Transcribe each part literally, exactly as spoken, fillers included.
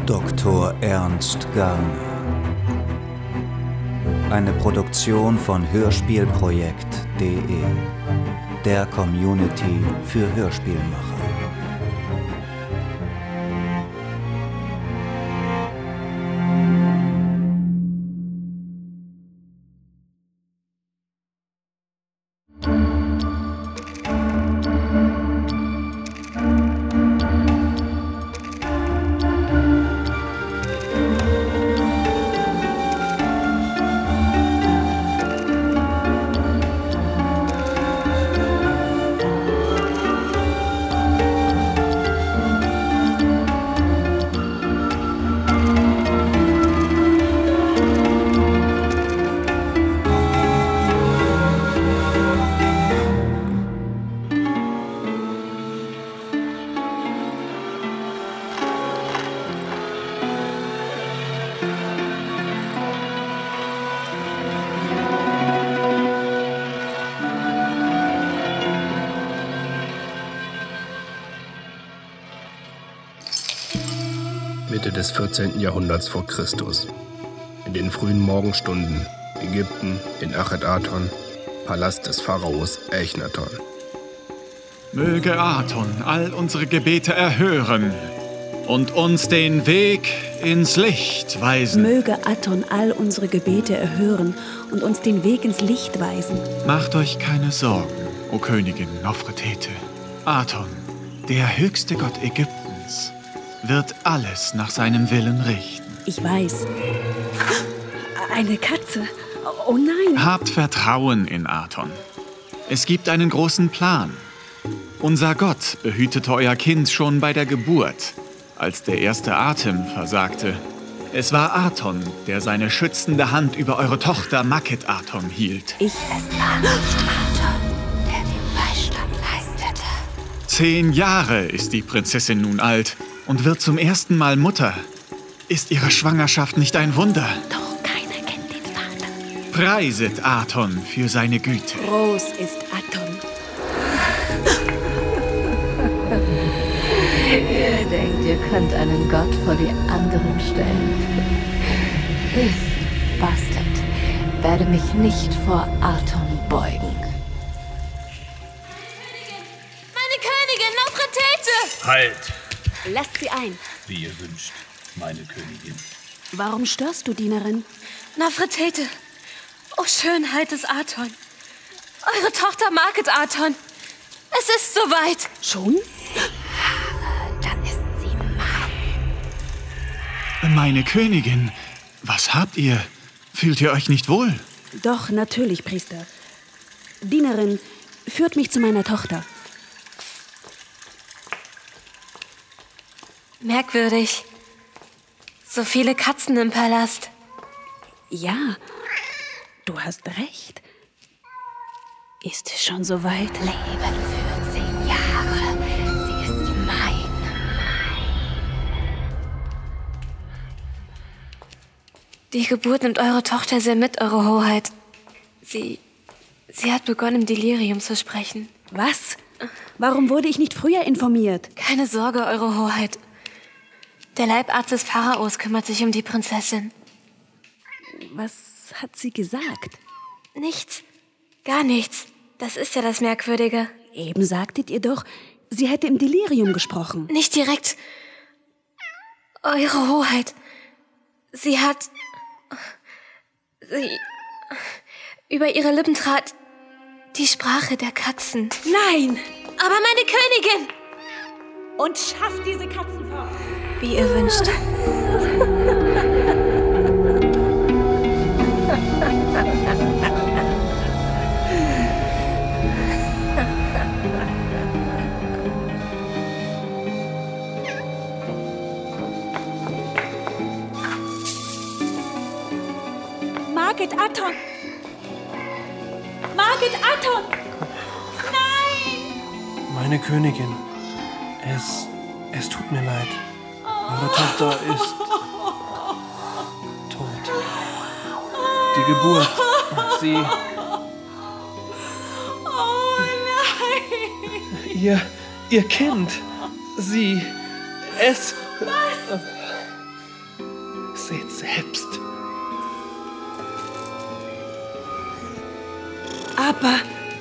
Doktor Ernst Garner. Eine Produktion von hörspielprojekt punkt de, der Community für Hörspielmacher. Mitte des vierzehnten. Jahrhunderts vor Christus. In den frühen Morgenstunden, Ägypten, in Achet-Aton, Palast des Pharaos Echnaton. Möge Aton all unsere Gebete erhören und uns den Weg ins Licht weisen. Möge Aton all unsere Gebete erhören und uns den Weg ins Licht weisen. Macht euch keine Sorgen, o Königin Nofretete. Aton, der höchste Gott Ägyptens, wird alles nach seinem Willen richten. Ich weiß. Eine Katze. Oh nein. Habt Vertrauen in Aton. Es gibt einen großen Plan. Unser Gott behütete euer Kind schon bei der Geburt, als der erste Atem versagte. Es war Aton, der seine schützende Hand über eure Tochter Makhet-Aton hielt. Ich. Es war nicht Aton, der den Beistand leistete. Zehn Jahre ist die Prinzessin nun alt und wird zum ersten Mal Mutter. Ist ihre Schwangerschaft nicht ein Wunder? Doch keiner kennt den Vater. Preiset Aton für seine Güte. Groß ist Aton. Ihr denkt, ihr könnt einen Gott vor die anderen stellen. Ich, Bastard, werde mich nicht vor Aton beugen. Meine Königin, Nofretete! Halt! Lasst sie ein. Wie ihr wünscht, meine Königin. Warum störst du, Dienerin? Nofretete, o Schönheit des Aton. Eure Tochter Makhet-Aton. Es ist soweit. Schon? Dann ist sie mein. Meine Königin, was habt ihr? Fühlt ihr euch nicht wohl? Doch, natürlich, Priester. Dienerin, führt mich zu meiner Tochter. Merkwürdig. So viele Katzen im Palast. Ja, du hast recht. Ist es schon soweit? Leben für zehn Jahre. Sie ist mein. Die Geburt nimmt eure Tochter sehr mit, eure Hoheit. Sie, sie hat begonnen, im Delirium zu sprechen. Was? Warum wurde ich nicht früher informiert? Keine Sorge, eure Hoheit. Der Leibarzt des Pharaos kümmert sich um die Prinzessin. Was hat sie gesagt? Nichts. Gar nichts. Das ist ja das Merkwürdige. Eben sagtet ihr doch, sie hätte im Delirium gesprochen. Nicht direkt. Eure Hoheit. Sie hat... Sie... Über ihre Lippen trat die Sprache der Katzen. Nein! Aber meine Königin! Und schafft diese Katzen fort! Wie ihr wünscht. Makhet-Aton! Makhet-Aton! Nein! Meine Königin, es, es tut mir leid. Eure Tochter ist tot. Die Geburt, sie... Oh nein! Ihr, ihr Kind, sie, es... Was? Seht selbst. Aber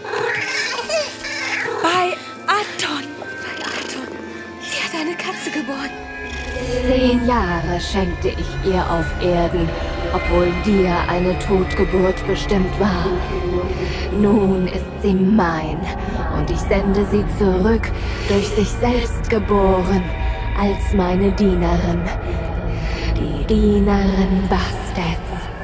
bei Aton. Bei Aton. Sie hat eine Katze geboren. Zehn Jahre schenkte ich ihr auf Erden, obwohl dir eine Totgeburt bestimmt war. Nun ist sie mein und ich sende sie zurück, durch sich selbst geboren, als meine Dienerin. Die Dienerin Bastets.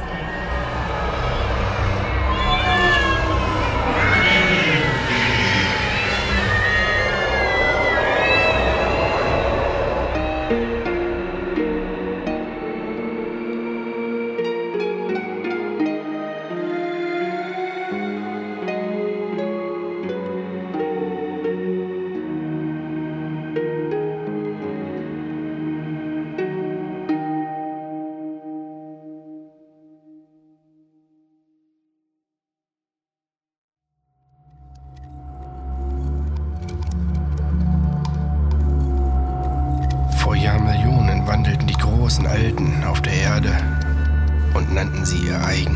wandelten die großen Alten auf der Erde und nannten sie ihr eigen.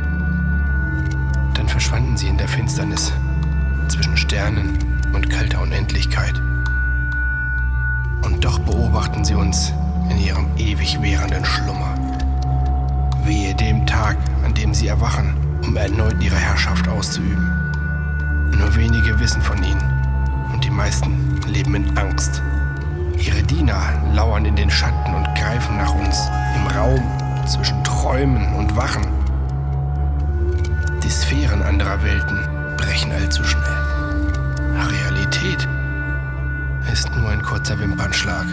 Dann verschwanden sie in der Finsternis zwischen Sternen und kalter Unendlichkeit. Und doch beobachten sie uns in ihrem ewig währenden Schlummer. Wehe dem Tag, an dem sie erwachen, um erneut ihre Herrschaft auszuüben. Nur wenige wissen von ihnen und die meisten leben in Angst. Ihre Diener lauern in den Schatten und greifen nach uns im Raum zwischen Träumen und Wachen. Die Sphären anderer Welten brechen allzu schnell. Realität ist nur ein kurzer Wimpernschlag.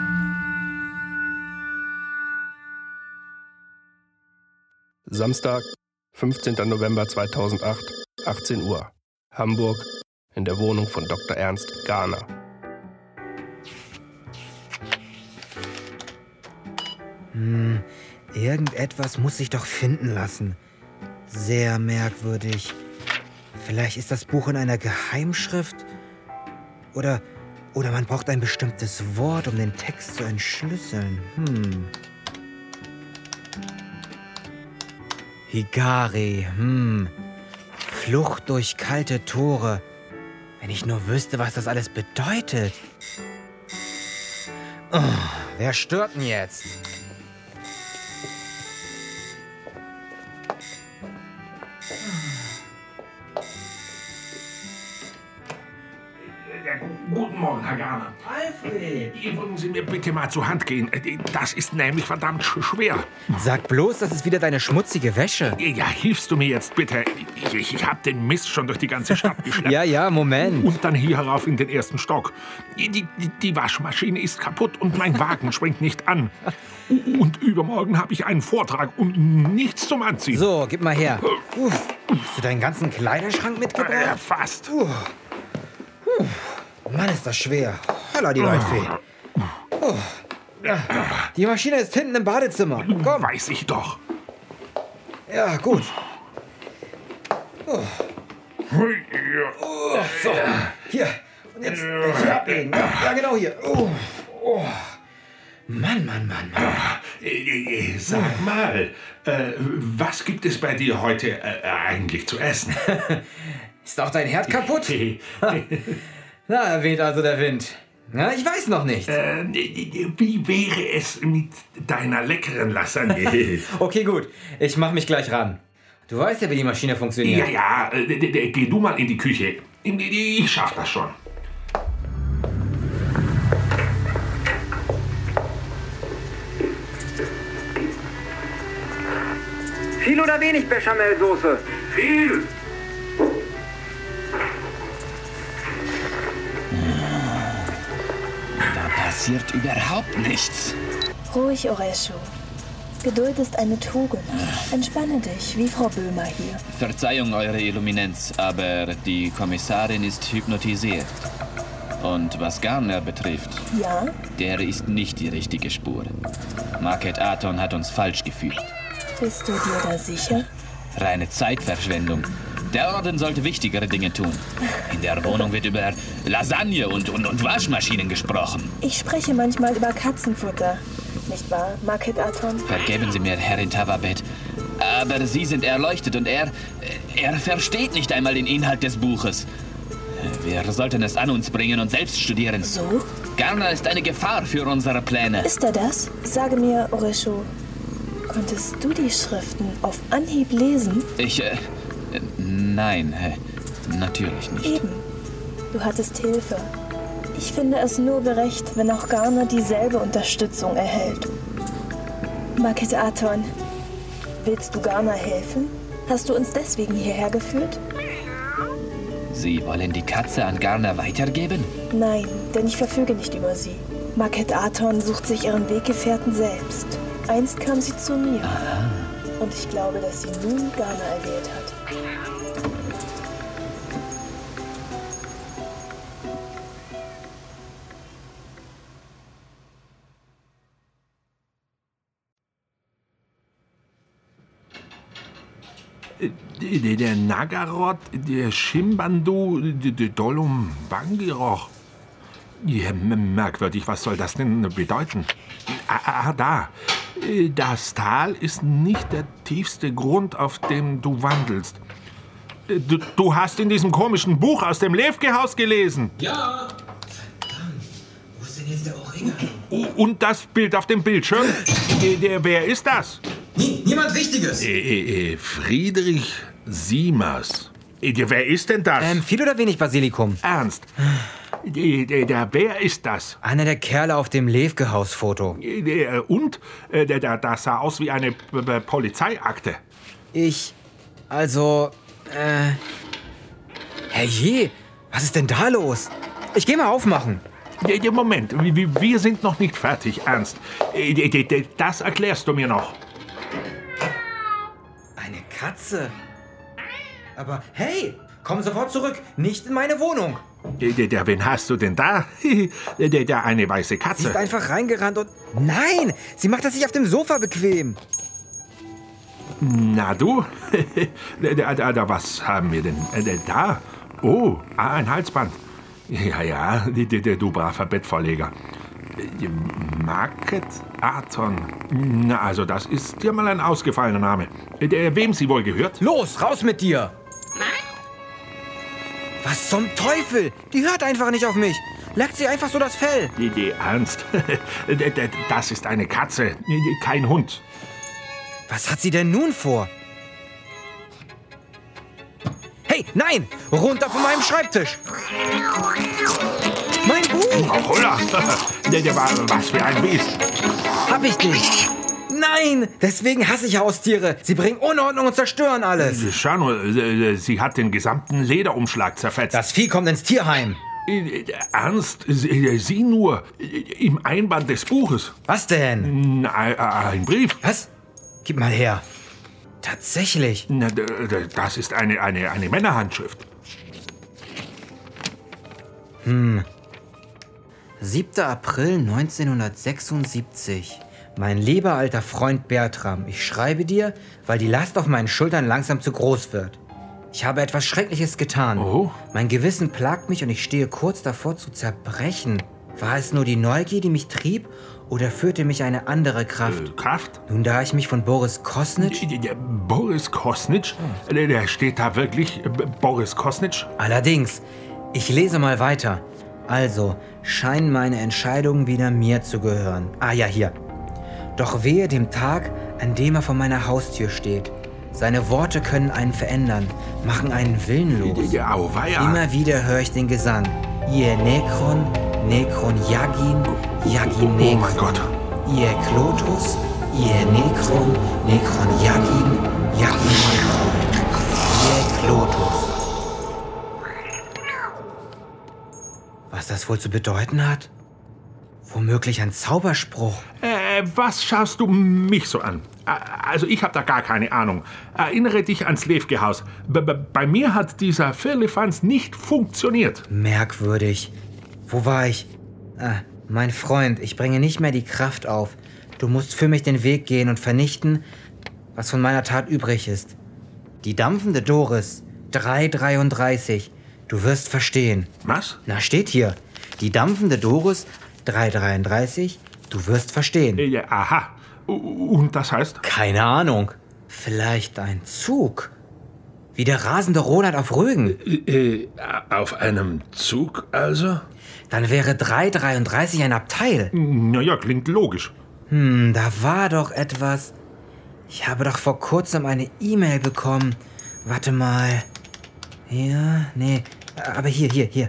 Samstag, fünfzehnter November zweitausendacht, achtzehn Uhr, Hamburg, in der Wohnung von Doktor Ernst Garner. Hm, irgendetwas muss sich doch finden lassen. Sehr merkwürdig. Vielleicht ist das Buch in einer Geheimschrift? Oder, oder man braucht ein bestimmtes Wort, um den Text zu entschlüsseln. Hm. Higari, hm. Flucht durch kalte Tore. Wenn ich nur wüsste, was das alles bedeutet. Oh, wer stört denn jetzt? Guten Morgen, Herr Garner. Alfred! Würden Sie mir bitte mal zur Hand gehen? Das ist nämlich verdammt schwer. Sag bloß, das ist wieder deine schmutzige Wäsche. Ja, hilfst du mir jetzt bitte? Ich, ich habe den Mist schon durch die ganze Stadt geschleppt. Ja, ja, Moment. Und dann hier herauf in den ersten Stock. Die, die, die Waschmaschine ist kaputt und mein Wagen springt nicht an. Und übermorgen habe ich einen Vortrag und nichts zum Anziehen. So, gib mal her. Uh, hast du deinen ganzen Kleiderschrank mitgebracht? Äh, fast. Uh. Uh. Mann, ist das schwer. Holla, die Leutfee. Oh. Die Maschine ist hinten im Badezimmer. Komm. Weiß ich doch. Ja, gut. Oh. Oh, so, hier. Und jetzt hier ablegen. Ja, genau hier. Oh. Oh. Mann, Mann, Mann, Mann. Sag mal, äh, was gibt es bei dir heute äh, eigentlich zu essen? Ist auch dein Herd kaputt? Na, er weht also der Wind. Ja, ich weiß noch nicht. Äh, wie wäre es mit deiner leckeren Lasagne? Okay, gut. Ich mach mich gleich ran. Du weißt ja, wie die Maschine funktioniert. Ja, ja. Äh, geh du mal in die Küche. Ich schaff das schon. Viel oder wenig Bechamelsoße? Viel. Passiert überhaupt nichts. Ruhig, Oresho. Geduld ist eine Tugend. Entspanne dich, wie Frau Böhmer hier. Verzeihung, Eure Illuminenz, aber die Kommissarin ist hypnotisiert. Und was Garner betrifft, ja? Der ist nicht die richtige Spur. Market Aton hat uns falsch geführt. Bist du dir da sicher? Reine Zeitverschwendung. Der Orden sollte wichtigere Dinge tun. In der Wohnung wird über Lasagne und, und, und Waschmaschinen gesprochen. Ich spreche manchmal über Katzenfutter. nicht wahr, Market Aton? Vergeben Sie mir, Herrin Tavabet. Aber Sie sind erleuchtet und er... er versteht nicht einmal den Inhalt des Buches. Wir sollten es an uns bringen und selbst studieren. So? Garner ist eine Gefahr für unsere Pläne. Ist er das? Sage mir, Oresho, konntest du die Schriften auf Anhieb lesen? Ich, äh, nein, äh, natürlich nicht. Eben. Du hattest Hilfe. Ich finde es nur gerecht, wenn auch Garner dieselbe Unterstützung erhält. Market Aton, willst du Garner helfen? Hast du uns deswegen hierher geführt? Sie wollen die Katze an Garner weitergeben? Nein, denn ich verfüge nicht über sie. Market Aton sucht sich ihren Weggefährten selbst. Einst kam sie zu mir. Aha. Und ich glaube, dass sie nun Garner erwählt hat. Der Nagarot, der Shimbandu, der Dolum Bangiroch. Ja, merkwürdig, was soll das denn bedeuten? Ah, ah, da. Das Tal ist nicht der tiefste Grund, auf dem du wandelst. Du, du hast in diesem komischen Buch aus dem Levke-Haus gelesen. Ja. Verdammt. Wo ist denn jetzt der Oregano? Und das Bild auf dem Bildschirm? Der, der, wer ist das? Nie, niemand Wichtiges. Äh, äh, Friedrich Siemers. Äh, wer ist denn das? Ähm, viel oder wenig Basilikum? Ernst? Der, der, der, wer ist das? Einer der Kerle auf dem Levke-Haus-Foto. Der, und? Der, der, das sah aus wie eine P- P- Polizeiakte. Ich, also, äh... Herrje, was ist denn da los? Ich geh mal aufmachen. Moment, wir sind noch nicht fertig, Ernst. Das erklärst du mir noch. Eine Katze? Aber hey, komm sofort zurück, nicht in meine Wohnung. Der, der, wen hast du denn da? Der, der, eine weiße Katze. Sie ist einfach reingerannt und... Nein, sie macht es sich auf dem Sofa bequem. Na du? da, da, da, was haben wir denn da? Oh, ein Halsband. Ja, ja, du braver Bettvorleger. Market Aton. Na, also das ist dir mal ein ausgefallener Name. Der, wem sie wohl gehört? Los, raus mit dir! Was zum Teufel? Die hört einfach nicht auf mich. Leckt sie einfach so das Fell. Die, die Ernst? Das ist eine Katze, kein Hund. Was hat sie denn nun vor? Hey, nein! Runter von meinem Schreibtisch! Mein Buch! Oh, holla! Der, der war was für ein Biest. Hab ich dich! Nein! Deswegen hasse ich Haustiere. Sie bringen Unordnung und zerstören alles. Schau nur, sie hat den gesamten Lederumschlag zerfetzt. Das Vieh kommt ins Tierheim. Ernst? Sieh nur, im Einband des Buches. Was denn? Ein, ein Brief. Was? Gib mal her. Tatsächlich. Na, das ist eine, eine, eine Männerhandschrift. Hm. siebter April neunzehnhundertsechsundsiebzig. Mein lieber alter Freund Bertram, ich schreibe dir, weil die Last auf meinen Schultern langsam zu groß wird. Ich habe etwas Schreckliches getan. Oh? Mein Gewissen plagt mich und ich stehe kurz davor zu zerbrechen. War es nur die Neugier, die mich trieb, oder führte mich eine andere Kraft? Äh, Kraft? Nun, da ich mich von Boris Kosnitsch... Boris Kosnitsch? Der, der steht da wirklich, Boris Kosnitsch? Allerdings. Ich lese mal weiter. Also, scheinen meine Entscheidungen wieder mir zu gehören. Ah ja, hier. Doch wehe dem Tag, an dem er vor meiner Haustür steht. Seine Worte können einen verändern, machen einen willenlos. Ja, auweia. Immer wieder höre ich den Gesang. Ihr Nekron, Nekron Yagin, Yagin Nekron. Oh mein Gott. Ihr Klotus, ihr Nekron, Nekron Yagin, Yagin Nekron. Ihr Klotus. Was das wohl zu bedeuten hat? Womöglich ein Zauberspruch. Äh, was schaust du mich so an? Also ich habe da gar keine Ahnung. Erinnere dich ans Levke-Haus. B- b- bei mir hat dieser Firlefanz nicht funktioniert. Merkwürdig. Wo war ich? Ah, mein Freund, ich bringe nicht mehr die Kraft auf. Du musst für mich den Weg gehen und vernichten, was von meiner Tat übrig ist. Die dampfende Doris, drei dreiunddreißig. Du wirst verstehen. Was? Na, steht hier. Die dampfende Doris, drei dreiunddreißig, Du wirst verstehen. Ja, aha. Und das heißt? Keine Ahnung. Vielleicht ein Zug. Wie der rasende Roland auf Rügen. Äh, auf einem Zug also? Dann wäre drei dreiunddreißig ein Abteil. Naja, klingt logisch. Hm, da war doch etwas. Ich habe doch vor kurzem eine E-Mail bekommen. Warte mal. Hier? Nee. Aber hier, hier, hier.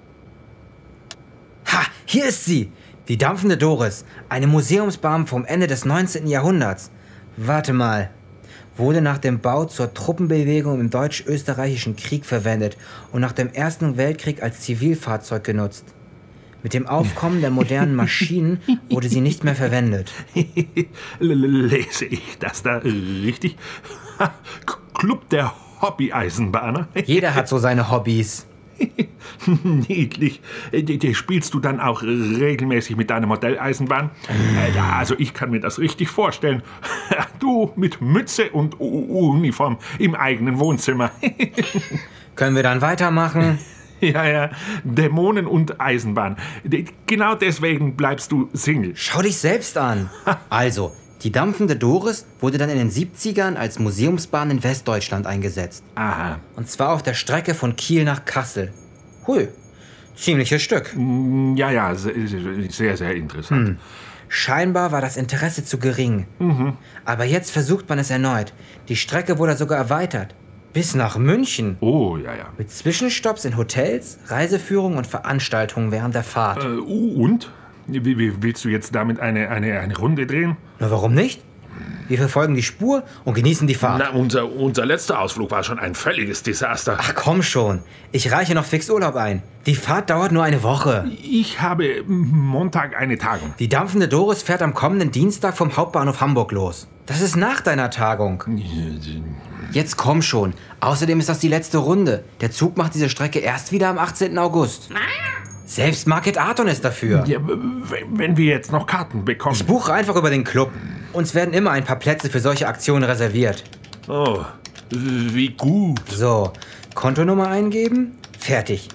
Ha, hier ist sie. Die dampfende Doris. Eine Museumsbahn vom Ende des neunzehnten Jahrhunderts. Warte mal. Wurde nach dem Bau zur Truppenbewegung im Deutsch-Österreichischen Krieg verwendet und nach dem Ersten Weltkrieg als Zivilfahrzeug genutzt. Mit dem Aufkommen der modernen Maschinen wurde sie nicht mehr verwendet. Lese ich das da richtig? Club der Hobby-Eisenbahner? Jeder hat so seine Hobbys. Niedlich. Die, die spielst du dann auch regelmäßig mit deiner Modelleisenbahn? Äh, also ich kann mir das richtig vorstellen. Du mit Mütze und U- Uniform im eigenen Wohnzimmer. Können wir dann weitermachen? Ja, ja. Dämonen und Eisenbahn. Genau deswegen bleibst du Single. Schau dich selbst an. Also, die dampfende Doris wurde dann in den siebzigern als Museumsbahn in Westdeutschland eingesetzt. Aha. Und zwar auf der Strecke von Kiel nach Kassel. Hui, ziemliches Stück. Ja, ja, sehr, sehr interessant. Hm. Scheinbar war das Interesse zu gering. Mhm. Aber jetzt versucht man es erneut. Die Strecke wurde sogar erweitert. Bis nach München. Oh, ja, ja. Mit Zwischenstopps in Hotels, Reiseführungen und Veranstaltungen während der Fahrt. Äh, und? Wie, wie, willst du jetzt damit eine, eine, eine Runde drehen? Na, warum nicht? Wir verfolgen die Spur und genießen die Fahrt. Na, unser, unser letzter Ausflug war schon ein völliges Desaster. Ach komm schon. Ich reiche noch fix Urlaub ein. Die Fahrt dauert nur eine Woche. Ich habe Montag eine Tagung. Die dampfende Doris fährt am kommenden Dienstag vom Hauptbahnhof Hamburg los. Das ist nach deiner Tagung. Jetzt komm schon. Außerdem ist das die letzte Runde. Der Zug macht diese Strecke erst wieder am achtzehnten August. Selbst Market Arton ist dafür. Ja, wenn wir jetzt noch Karten bekommen. Ich buche einfach über den Club. Uns werden immer ein paar Plätze für solche Aktionen reserviert. Oh, wie gut. So, Kontonummer eingeben. Fertig.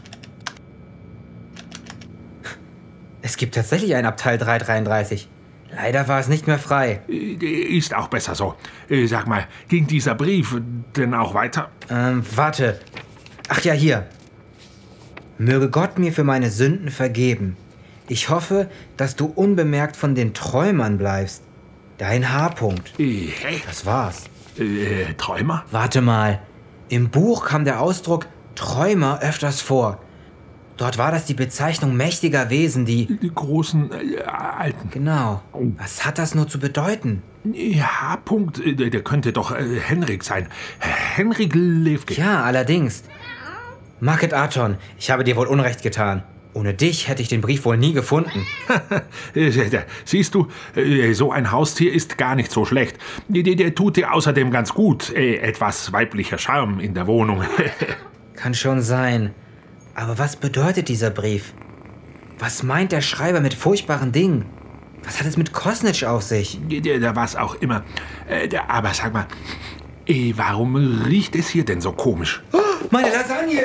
Es gibt tatsächlich ein Abteil drei dreiunddreißig. Leider war es nicht mehr frei. Ist auch besser so. Sag mal, ging dieser Brief denn auch weiter? Ähm, warte. Ach ja, hier. Möge Gott mir für meine Sünden vergeben. Ich hoffe, dass du unbemerkt von den Träumern bleibst. Dein H-Punkt. Äh, Das war's. Äh, Träumer? Warte mal. Im Buch kam der Ausdruck Träumer öfters vor. Dort war das die Bezeichnung mächtiger Wesen, die... Die großen, äh, Alten. Genau. Was hat das nur zu bedeuten? H-Punkt, der, der könnte doch äh, Henrik sein. Henrik Levke. Ja, allerdings. Market Arton, ich habe dir wohl Unrecht getan. Ohne dich hätte ich den Brief wohl nie gefunden. Siehst du, so ein Haustier ist gar nicht so schlecht. Der, der tut dir außerdem ganz gut. Etwas weiblicher Charme in der Wohnung. Kann schon sein. Aber was bedeutet dieser Brief? Was meint der Schreiber mit furchtbaren Dingen? Was hat es mit Kosnitsch auf sich? Der, der was auch immer. Aber sag mal, warum riecht es hier denn so komisch? Oh, meine Lasagne!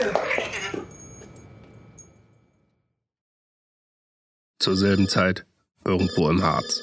Zur selben Zeit, irgendwo im Harz.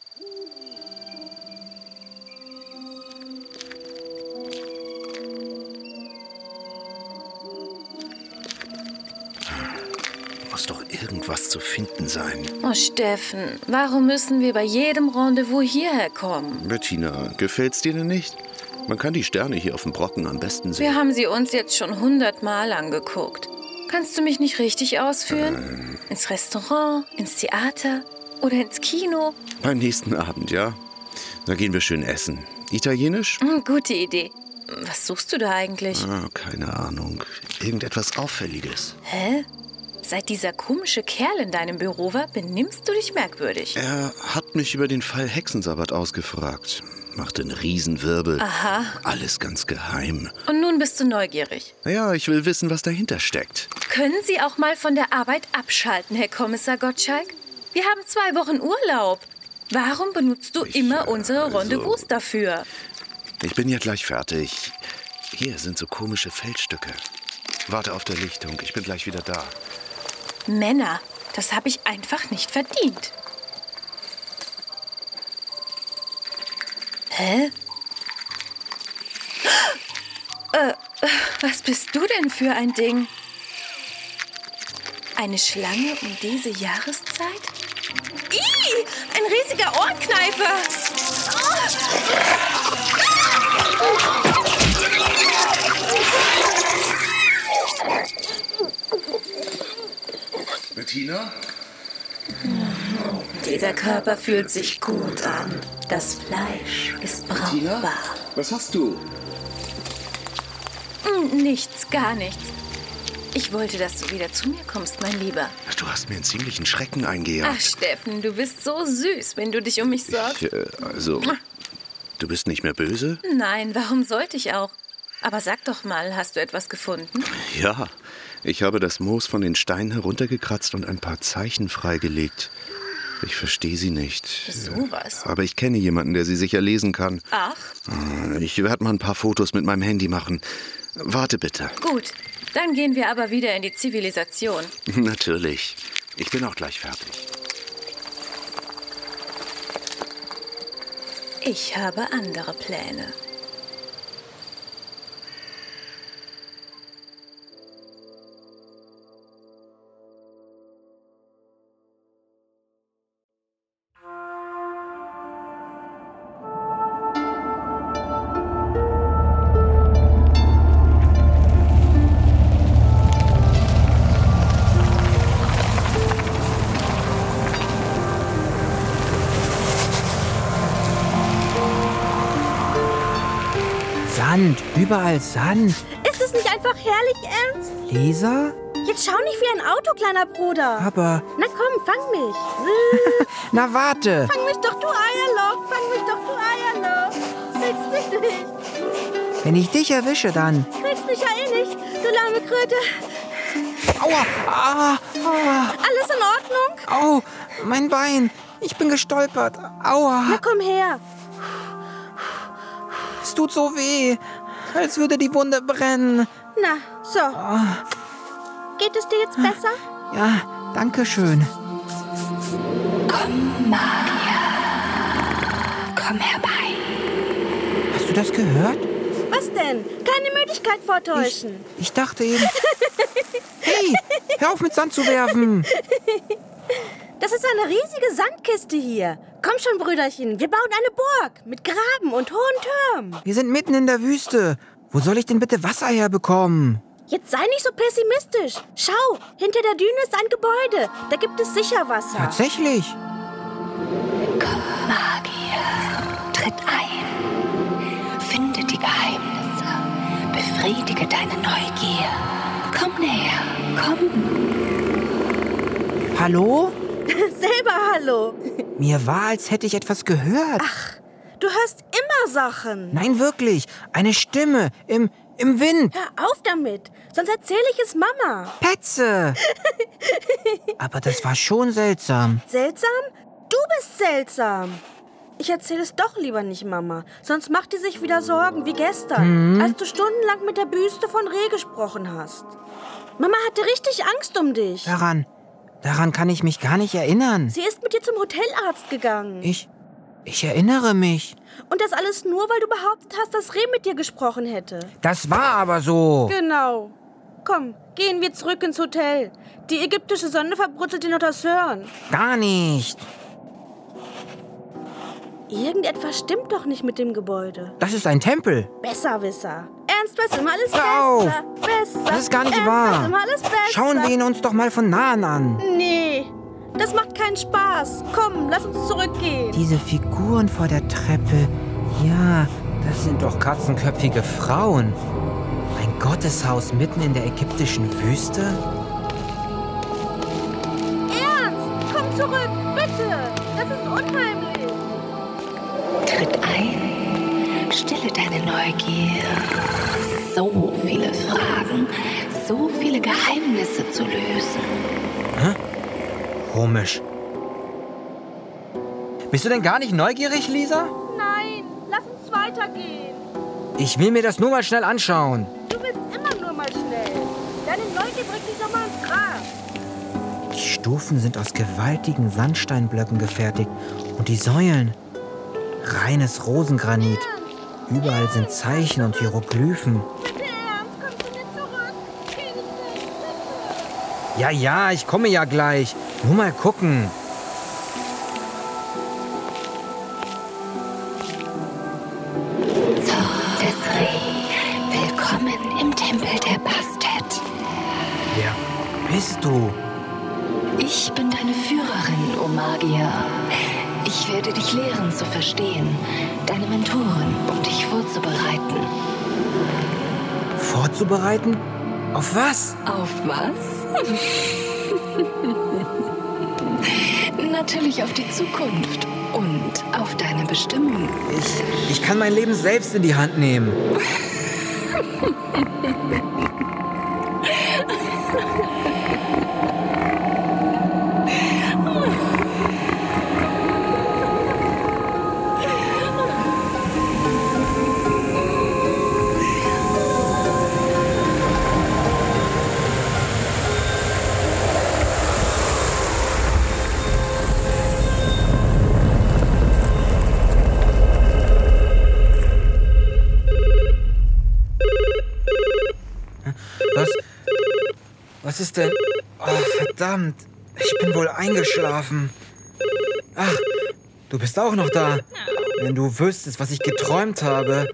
Muss doch irgendwas zu finden sein. Oh, Steffen, warum müssen wir bei jedem Rendezvous hierher kommen? Bettina, gefällt's dir denn nicht? Man kann die Sterne hier auf dem Brocken am besten sehen. Wir haben sie uns jetzt schon hundertmal angeguckt. Kannst du mich nicht richtig ausführen? Ähm. Ins Restaurant, ins Theater oder ins Kino? Beim nächsten Abend, ja. Da gehen wir schön essen. Italienisch? Mm, gute Idee. Was suchst du da eigentlich? Ah, keine Ahnung. Irgendetwas Auffälliges. Hä? Seit dieser komische Kerl in deinem Büro war, benimmst du dich merkwürdig. Er hat mich über den Fall Hexensabbat ausgefragt. Machte einen Riesenwirbel. Aha. Alles ganz geheim. Und nun bist du neugierig. Ja, ich will wissen, was dahinter steckt. Können Sie auch mal von der Arbeit abschalten, Herr Kommissar Gottschalk? Wir haben zwei Wochen Urlaub. Warum benutzt du ich, immer unsere also, Rendezvous dafür? Ich bin ja gleich fertig. Hier sind so komische Feldstücke. Warte auf der Lichtung, ich bin gleich wieder da. Männer, das habe ich einfach nicht verdient. Hä? Äh, was bist du denn für ein Ding? Eine Schlange um diese Jahreszeit? Ih, ein riesiger Ohrenkneifer! Bettina? Dieser Körper fühlt sich gut an. Das Fleisch ist brauchbar. Was hast du? Nichts, gar nichts. Ich wollte, dass du wieder zu mir kommst, mein Lieber. Du hast mir einen ziemlichen Schrecken eingejagt. Ach, Steffen, du bist so süß, wenn du dich um mich sorgst. Ich, äh, also, du bist nicht mehr böse? Nein, warum sollte ich auch? Aber sag doch mal, hast du etwas gefunden? Ja, ich habe das Moos von den Steinen heruntergekratzt und ein paar Zeichen freigelegt. Ich verstehe sie nicht. So was? Aber ich kenne jemanden, der sie sicher lesen kann. Ach? Ich werde mal ein paar Fotos mit meinem Handy machen. Warte bitte. Gut, dann gehen wir aber wieder in die Zivilisation. Natürlich. Ich bin auch gleich fertig. Ich habe andere Pläne. Sand, überall Sand. Ist es nicht einfach herrlich, Ernst? Lisa? Jetzt schau nicht wie ein Auto, kleiner Bruder. Aber... Na komm, fang mich. Na warte. Fang mich doch, du Eierloch. Fang mich doch, du Eierloch. Kriegst mich nicht. Wenn ich dich erwische, dann... Kriegst mich ja eh nicht, du lahme Kröte. Aua! Ah, ah. Alles in Ordnung? Au, mein Bein. Ich bin gestolpert. Aua. Na komm her. Es tut so weh, als würde die Wunde brennen. Na, so. Oh. Geht es dir jetzt besser? Ja, danke schön. Komm, Magier. Komm herbei. Hast du das gehört? Was denn? Keine Müdigkeit vortäuschen. Ich, ich dachte eben... Hey, hör auf mit Sand zu werfen. Das ist eine riesige Sandkiste hier. Komm schon, Brüderchen, wir bauen eine Burg mit Graben und hohen Türmen. Wir sind mitten in der Wüste. Wo soll ich denn bitte Wasser herbekommen? Jetzt sei nicht so pessimistisch. Schau, hinter der Düne ist ein Gebäude. Da gibt es sicher Wasser. Tatsächlich? Komm, Magier, tritt ein. Finde die Geheimnisse. Befriedige deine Neugier. Komm näher, komm. Hallo? Selber hallo. Mir war, als hätte ich etwas gehört. Ach, du hörst immer Sachen. Nein, wirklich. Eine Stimme im, im Wind. Hör auf damit, sonst erzähle ich es Mama. Petze. Aber das war schon seltsam. Seltsam? Du bist seltsam. Ich erzähle es doch lieber nicht Mama, sonst macht die sich wieder Sorgen wie gestern, mhm. als du stundenlang mit der Büste von Reh gesprochen hast. Mama hatte richtig Angst um dich. Daran, daran kann ich mich gar nicht erinnern. Sie ist mit dir zum Hotelarzt gegangen. Ich, ich erinnere mich. Und das alles nur, weil du behauptet hast, dass Reh mit dir gesprochen hätte. Das war aber so. Genau. Komm, gehen wir zurück ins Hotel. Die ägyptische Sonne verbrutzelt dir noch das Hören. Gar nicht. Irgendetwas stimmt doch nicht mit dem Gebäude. Das ist ein Tempel. Besserwisser. Ernst weiß immer alles Hör auf. besser. Besser. Das ist gar nicht Ernst wahr. weiß immer alles besser. Schauen wir ihn uns doch mal von nahen an. Nee, das macht keinen Spaß. Komm, lass uns zurückgehen. Diese Figuren vor der Treppe. Ja, das sind doch katzenköpfige Frauen. Ein Gotteshaus mitten in der ägyptischen Wüste? Ernst, komm zurück, bitte. Das ist unheimlich. Tritt ein, stille deine Neugier. So viele Fragen, so viele Geheimnisse zu lösen. Hä? Komisch. Bist du denn gar nicht neugierig, Lisa? Nein, lass uns weitergehen. Ich will mir das nur mal schnell anschauen. Du bist immer nur mal schnell. Deine Neugier bringt dich doch mal ins Grab. Die Stufen sind aus gewaltigen Sandsteinblöcken gefertigt. Und die Säulen. Reines Rosengranit. Überall sind Zeichen und Hieroglyphen. Ja, ja, ich komme ja gleich. Nur mal gucken. So, Desiree, willkommen im Tempel der Bastet. Wer bist du? Ich bin deine Führerin, O Magier. Ich werde dich lehren zu verstehen. Deine Mentorin, um dich vorzubereiten. Vorzubereiten? Auf was? Auf was? Natürlich auf die Zukunft und auf deine Bestimmung. Ich, ich kann mein Leben selbst in die Hand nehmen. Was? Was ist denn? Oh, verdammt. Ich bin wohl eingeschlafen. Ach, du bist auch noch da. Wenn du wüsstest, was ich geträumt habe.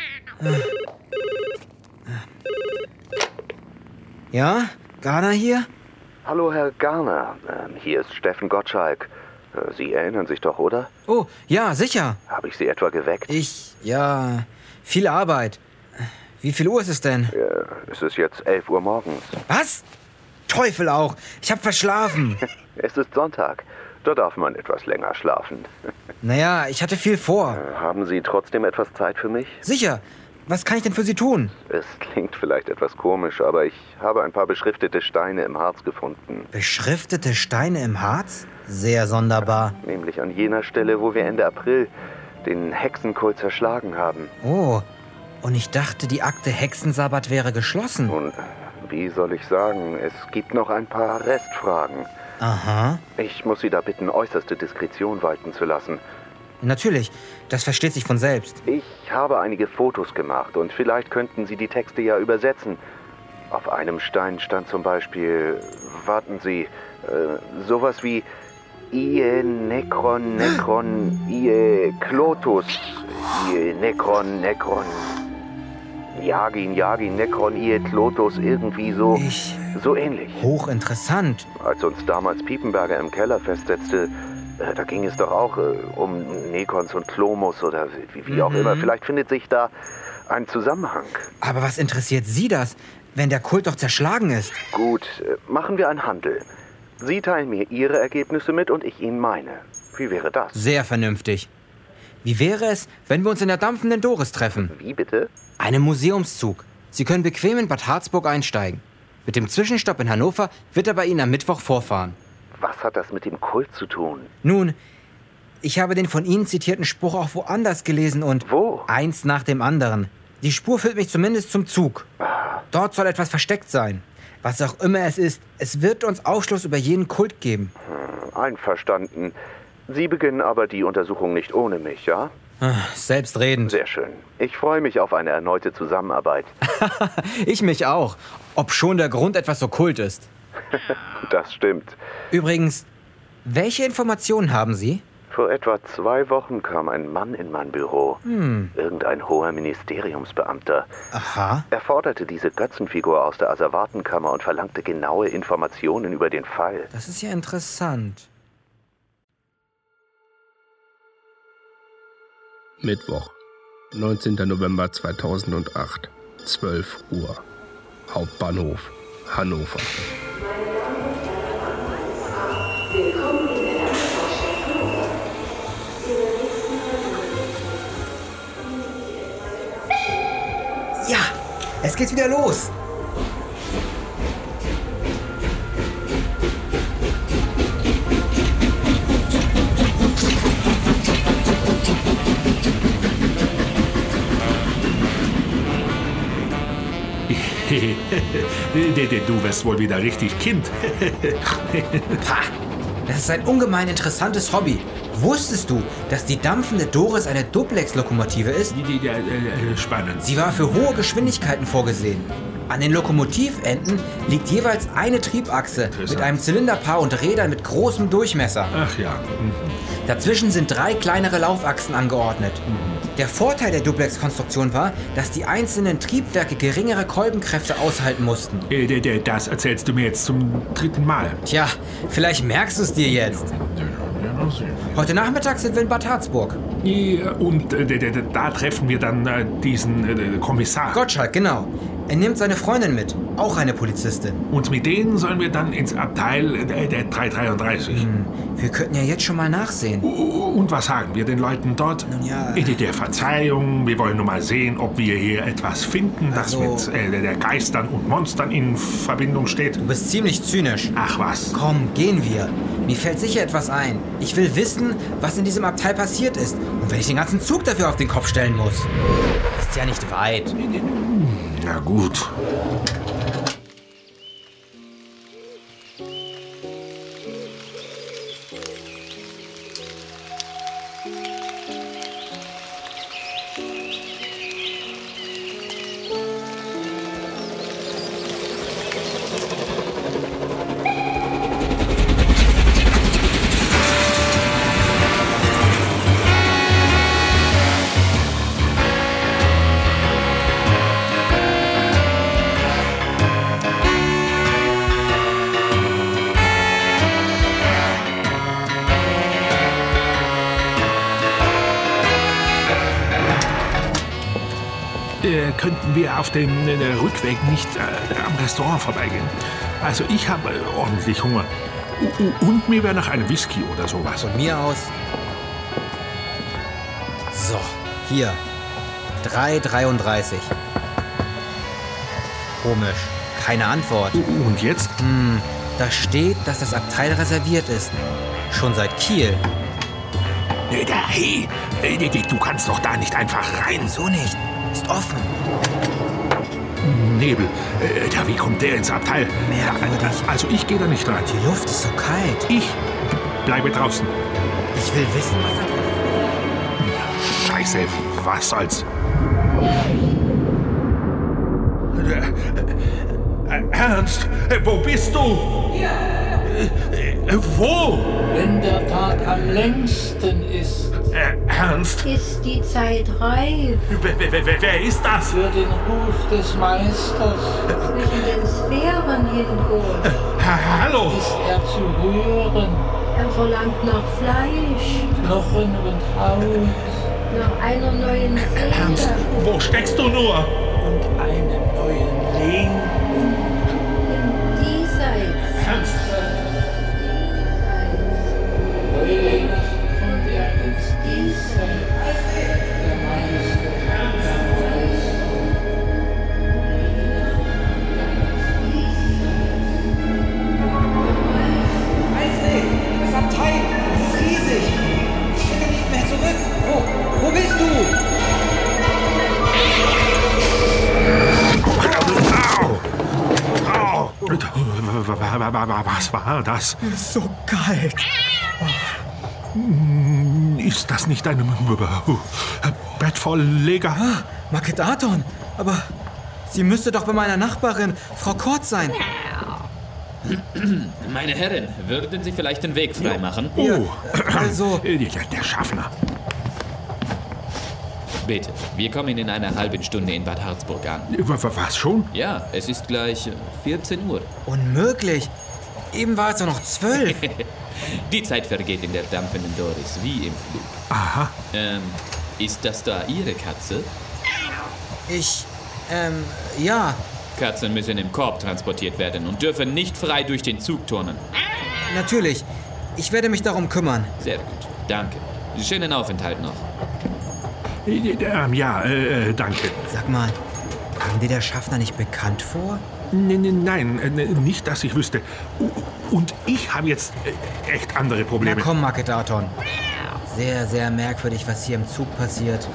Ja? Garner hier? Hallo, Herr Garner. Ähm, hier ist Steffen Gottschalk. Äh, Sie erinnern sich doch, oder? Oh, ja, sicher. Habe ich Sie etwa geweckt? Ich, ja, viel Arbeit. Wie viel Uhr ist es denn? Ja, es ist jetzt elf Uhr morgens. Was? Teufel auch. Ich hab verschlafen. Es ist Sonntag. Da darf man etwas länger schlafen. Naja, ich hatte viel vor. Äh, haben Sie trotzdem etwas Zeit für mich? Sicher. Was kann ich denn für Sie tun? Es klingt vielleicht etwas komisch, aber ich habe ein paar beschriftete Steine im Harz gefunden. Beschriftete Steine im Harz? Sehr sonderbar. Nämlich an jener Stelle, wo wir Ende April den Hexenkult zerschlagen haben. Oh, und ich dachte, die Akte Hexensabbat wäre geschlossen. Nun, wie soll ich sagen, es gibt noch ein paar Restfragen. Aha. Ich muss Sie da bitten, äußerste Diskretion walten zu lassen. Natürlich, das versteht sich von selbst. Ich habe einige Fotos gemacht und vielleicht könnten Sie die Texte ja übersetzen. Auf einem Stein stand zum Beispiel, warten Sie, äh, sowas wie Ie Necron Necron Ie Clotus Ie Necron Necron Jagin Jagin Necron Ie Clotus, irgendwie so, ich... so ähnlich. Hochinteressant. Als uns damals Piepenberger im Keller festsetzte, äh, da ging es doch auch äh, um Nekons und Klomus oder wie, wie auch mhm. immer. Vielleicht findet sich da ein Zusammenhang. Aber was interessiert Sie das, wenn der Kult doch zerschlagen ist? Gut, äh, machen wir einen Handel. Sie teilen mir Ihre Ergebnisse mit und ich Ihnen meine. Wie wäre das? Sehr vernünftig. Wie wäre es, wenn wir uns in der dampfenden Doris treffen? Wie bitte? Einem Museumszug. Sie können bequem in Bad Harzburg einsteigen. Mit dem Zwischenstopp in Hannover wird er bei Ihnen am Mittwoch vorfahren. Was hat das mit dem Kult zu tun? Nun, ich habe den von Ihnen zitierten Spruch auch woanders gelesen und... Wo? Eins nach dem anderen. Die Spur führt mich zumindest zum Zug. Dort soll etwas versteckt sein. Was auch immer es ist, es wird uns Aufschluss über jeden Kult geben. Hm, einverstanden. Sie beginnen aber die Untersuchung nicht ohne mich, ja? Selbstredend. Sehr schön. Ich freue mich auf eine erneute Zusammenarbeit. Ich mich auch. Ob schon der Grund etwas okkult ist. Das stimmt. Übrigens, welche Informationen haben Sie? Vor etwa zwei Wochen kam ein Mann in mein Büro. Hm. Irgendein hoher Ministeriumsbeamter. Aha. Er forderte diese Götzenfigur aus der Asservatenkammer und verlangte genaue Informationen über den Fall. Das ist ja interessant. Mittwoch, neunzehnten November zweitausendacht, zwölf Uhr. Hauptbahnhof, Hannover. Ja, es geht wieder los. Du wirst wohl wieder richtig Kind. Das ist ein ungemein interessantes Hobby. Wusstest du, dass die dampfende Doris eine Duplex-Lokomotive ist? Die, die, die, äh, spannend. Sie war für hohe Geschwindigkeiten vorgesehen. An den Lokomotivenden liegt jeweils eine Triebachse mit einem Zylinderpaar und Rädern mit großem Durchmesser. Ach ja. Mhm. Dazwischen sind drei kleinere Laufachsen angeordnet. Mhm. Der Vorteil der Duplex-Konstruktion war, dass die einzelnen Triebwerke geringere Kolbenkräfte aushalten mussten. Äh, das erzählst du mir jetzt zum dritten Mal. Tja, vielleicht merkst du es dir jetzt. Heute Nachmittag sind wir in Bad Harzburg. Und äh, da treffen wir dann äh, diesen äh, Kommissar. Gottschalk, genau. Er nimmt seine Freundin mit, auch eine Polizistin. Und mit denen sollen wir dann ins Abteil äh, der dreihundertdreiunddreißig. Hm, wir könnten ja jetzt schon mal nachsehen. Und was sagen wir den Leuten dort? Nun ja... In der Verzeihung, wir wollen nur mal sehen, ob wir hier etwas finden, das also, mit äh, der Geistern und Monstern in Verbindung steht. Du bist ziemlich zynisch. Ach was. Komm, gehen wir. Mir fällt sicher etwas ein. Ich will wissen, was in diesem Abteil passiert ist. Und wenn ich den ganzen Zug dafür auf den Kopf stellen muss. Ist ja nicht weit. Na gut. Könnten wir auf dem äh, Rückweg nicht äh, am Restaurant vorbeigehen? Also ich habe äh, ordentlich Hunger. U und mir wäre nach einem Whisky oder sowas. Von mir aus. So, hier. drei dreiunddreißig. Komisch. Keine Antwort. Und jetzt? Hm, da steht, dass das Abteil reserviert ist. Schon seit Kiel. Hey, du kannst doch da nicht einfach rein. So nicht. Ist offen. Nebel. Äh, ja, wie kommt der ins Abteil? Merkwürdig. Also ich gehe da nicht rein. Die Luft ist so kalt. Ich bleibe draußen. Ich will wissen, was er... Scheiße, was soll's? Äh, Ernst, wo bist du? Hier. Äh, wo? Wenn der Tag am längsten ist. Äh, Ernst? Ist die Zeit reif? Wer, wer, wer, wer ist das? Für den Ruf des Meisters. Zwischen den Sphären hindurch. Äh, hallo? Ist er zu hören? Er verlangt nach Fleisch. Knochen und Haut. Nach einer neuen Seele. Ernst, wo steckst du nur? Und einem neuen Leben. Im Diesseits. Ernst? Heule Nacht kommt er ins Diesseits. Der Meister, der Meister. Weiße, das Abteil ist riesig. Ich finde nicht mehr zurück. Wo, wo bist du? Au! Au! Was war das? So kalt. Ist das nicht ein Bett voll Leger? Ah, Market Aton, aber sie müsste doch bei meiner Nachbarin, Frau Kort, sein. Meine Herren, würden Sie vielleicht den Weg freimachen? Oh, also... Der Schaffner. Bitte, wir kommen in einer halben Stunde in Bad Harzburg an. Was schon? Ja, es ist gleich vierzehn Uhr. Unmöglich. Eben war es doch noch zwölf. Die Zeit vergeht in der dampfenden Doris, wie im Flug. Aha. Ähm, ist das da Ihre Katze? Ich, ähm, ja. Katzen müssen im Korb transportiert werden und dürfen nicht frei durch den Zug turnen. Natürlich. Ich werde mich darum kümmern. Sehr gut, danke. Schönen Aufenthalt noch. Ähm, ja, äh, danke. Sag mal, kam dir der Schaffner nicht bekannt vor? N nein, nicht, dass ich wüsste. Und ich habe jetzt echt andere Probleme. Na komm, Market Aton. Sehr, sehr merkwürdig, was hier im Zug passiert.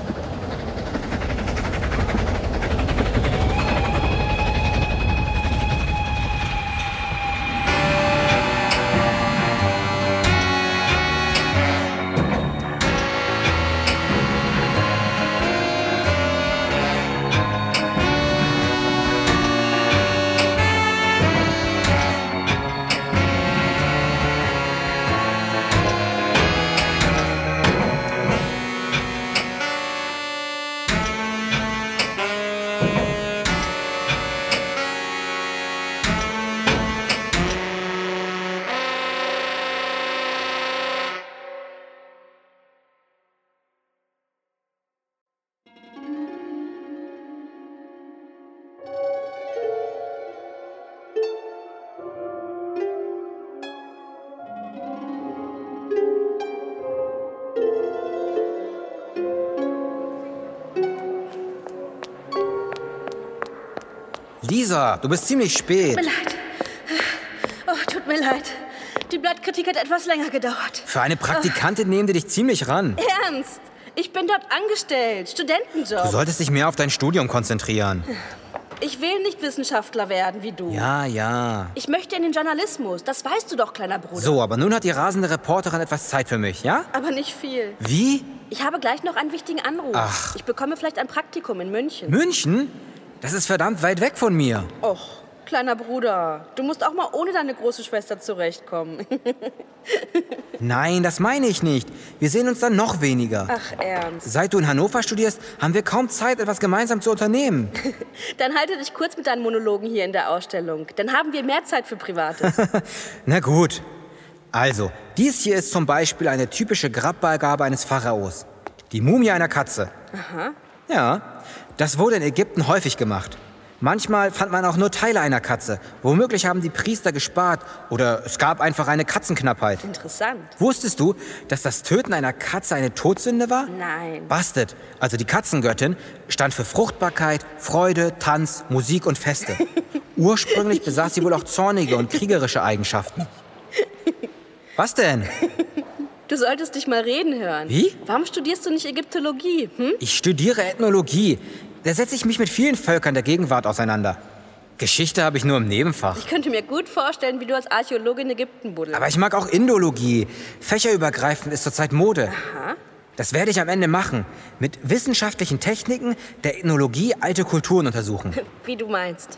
Lisa, du bist ziemlich spät. Tut mir leid. Oh, tut mir leid. Die Blattkritik hat etwas länger gedauert. Für eine Praktikantin nehmen die dich ziemlich ran. Ernst? Ich bin dort angestellt. Studentenjob. Du solltest dich mehr auf dein Studium konzentrieren. Ich will nicht Wissenschaftler werden wie du. Ja, ja. Ich möchte in den Journalismus. Das weißt du doch, kleiner Bruder. So, aber nun hat die rasende Reporterin etwas Zeit für mich, ja? Aber nicht viel. Wie? Ich habe gleich noch einen wichtigen Anruf. Ach. Ich bekomme vielleicht ein Praktikum in München. München? Das ist verdammt weit weg von mir. Och, kleiner Bruder. Du musst auch mal ohne deine große Schwester zurechtkommen. Nein, das meine ich nicht. Wir sehen uns dann noch weniger. Ach, ernst. Seit du in Hannover studierst, haben wir kaum Zeit, etwas gemeinsam zu unternehmen. Dann halte dich kurz mit deinen Monologen hier in der Ausstellung. Dann haben wir mehr Zeit für Privates. Na gut. Also, dies hier ist zum Beispiel eine typische Grabbeigabe eines Pharaos. Die Mumie einer Katze. Aha. Ja, das wurde in Ägypten häufig gemacht. Manchmal fand man auch nur Teile einer Katze. Womöglich haben die Priester gespart oder es gab einfach eine Katzenknappheit. Interessant. Wusstest du, dass das Töten einer Katze eine Todsünde war? Nein. Bastet, also die Katzengöttin, stand für Fruchtbarkeit, Freude, Tanz, Musik und Feste. Ursprünglich besaß sie wohl auch zornige und kriegerische Eigenschaften. Was denn? Du solltest dich mal reden hören. Wie? Warum studierst du nicht Ägyptologie? Hm? Ich studiere Ethnologie. Da setze ich mich mit vielen Völkern der Gegenwart auseinander. Geschichte habe ich nur im Nebenfach. Ich könnte mir gut vorstellen, wie du als Archäologe in Ägypten buddelst. Aber ich mag auch Indologie. Fächerübergreifend ist zurzeit Mode. Aha. Das werde ich am Ende machen. Mit wissenschaftlichen Techniken der Ethnologie alte Kulturen untersuchen. Wie du meinst.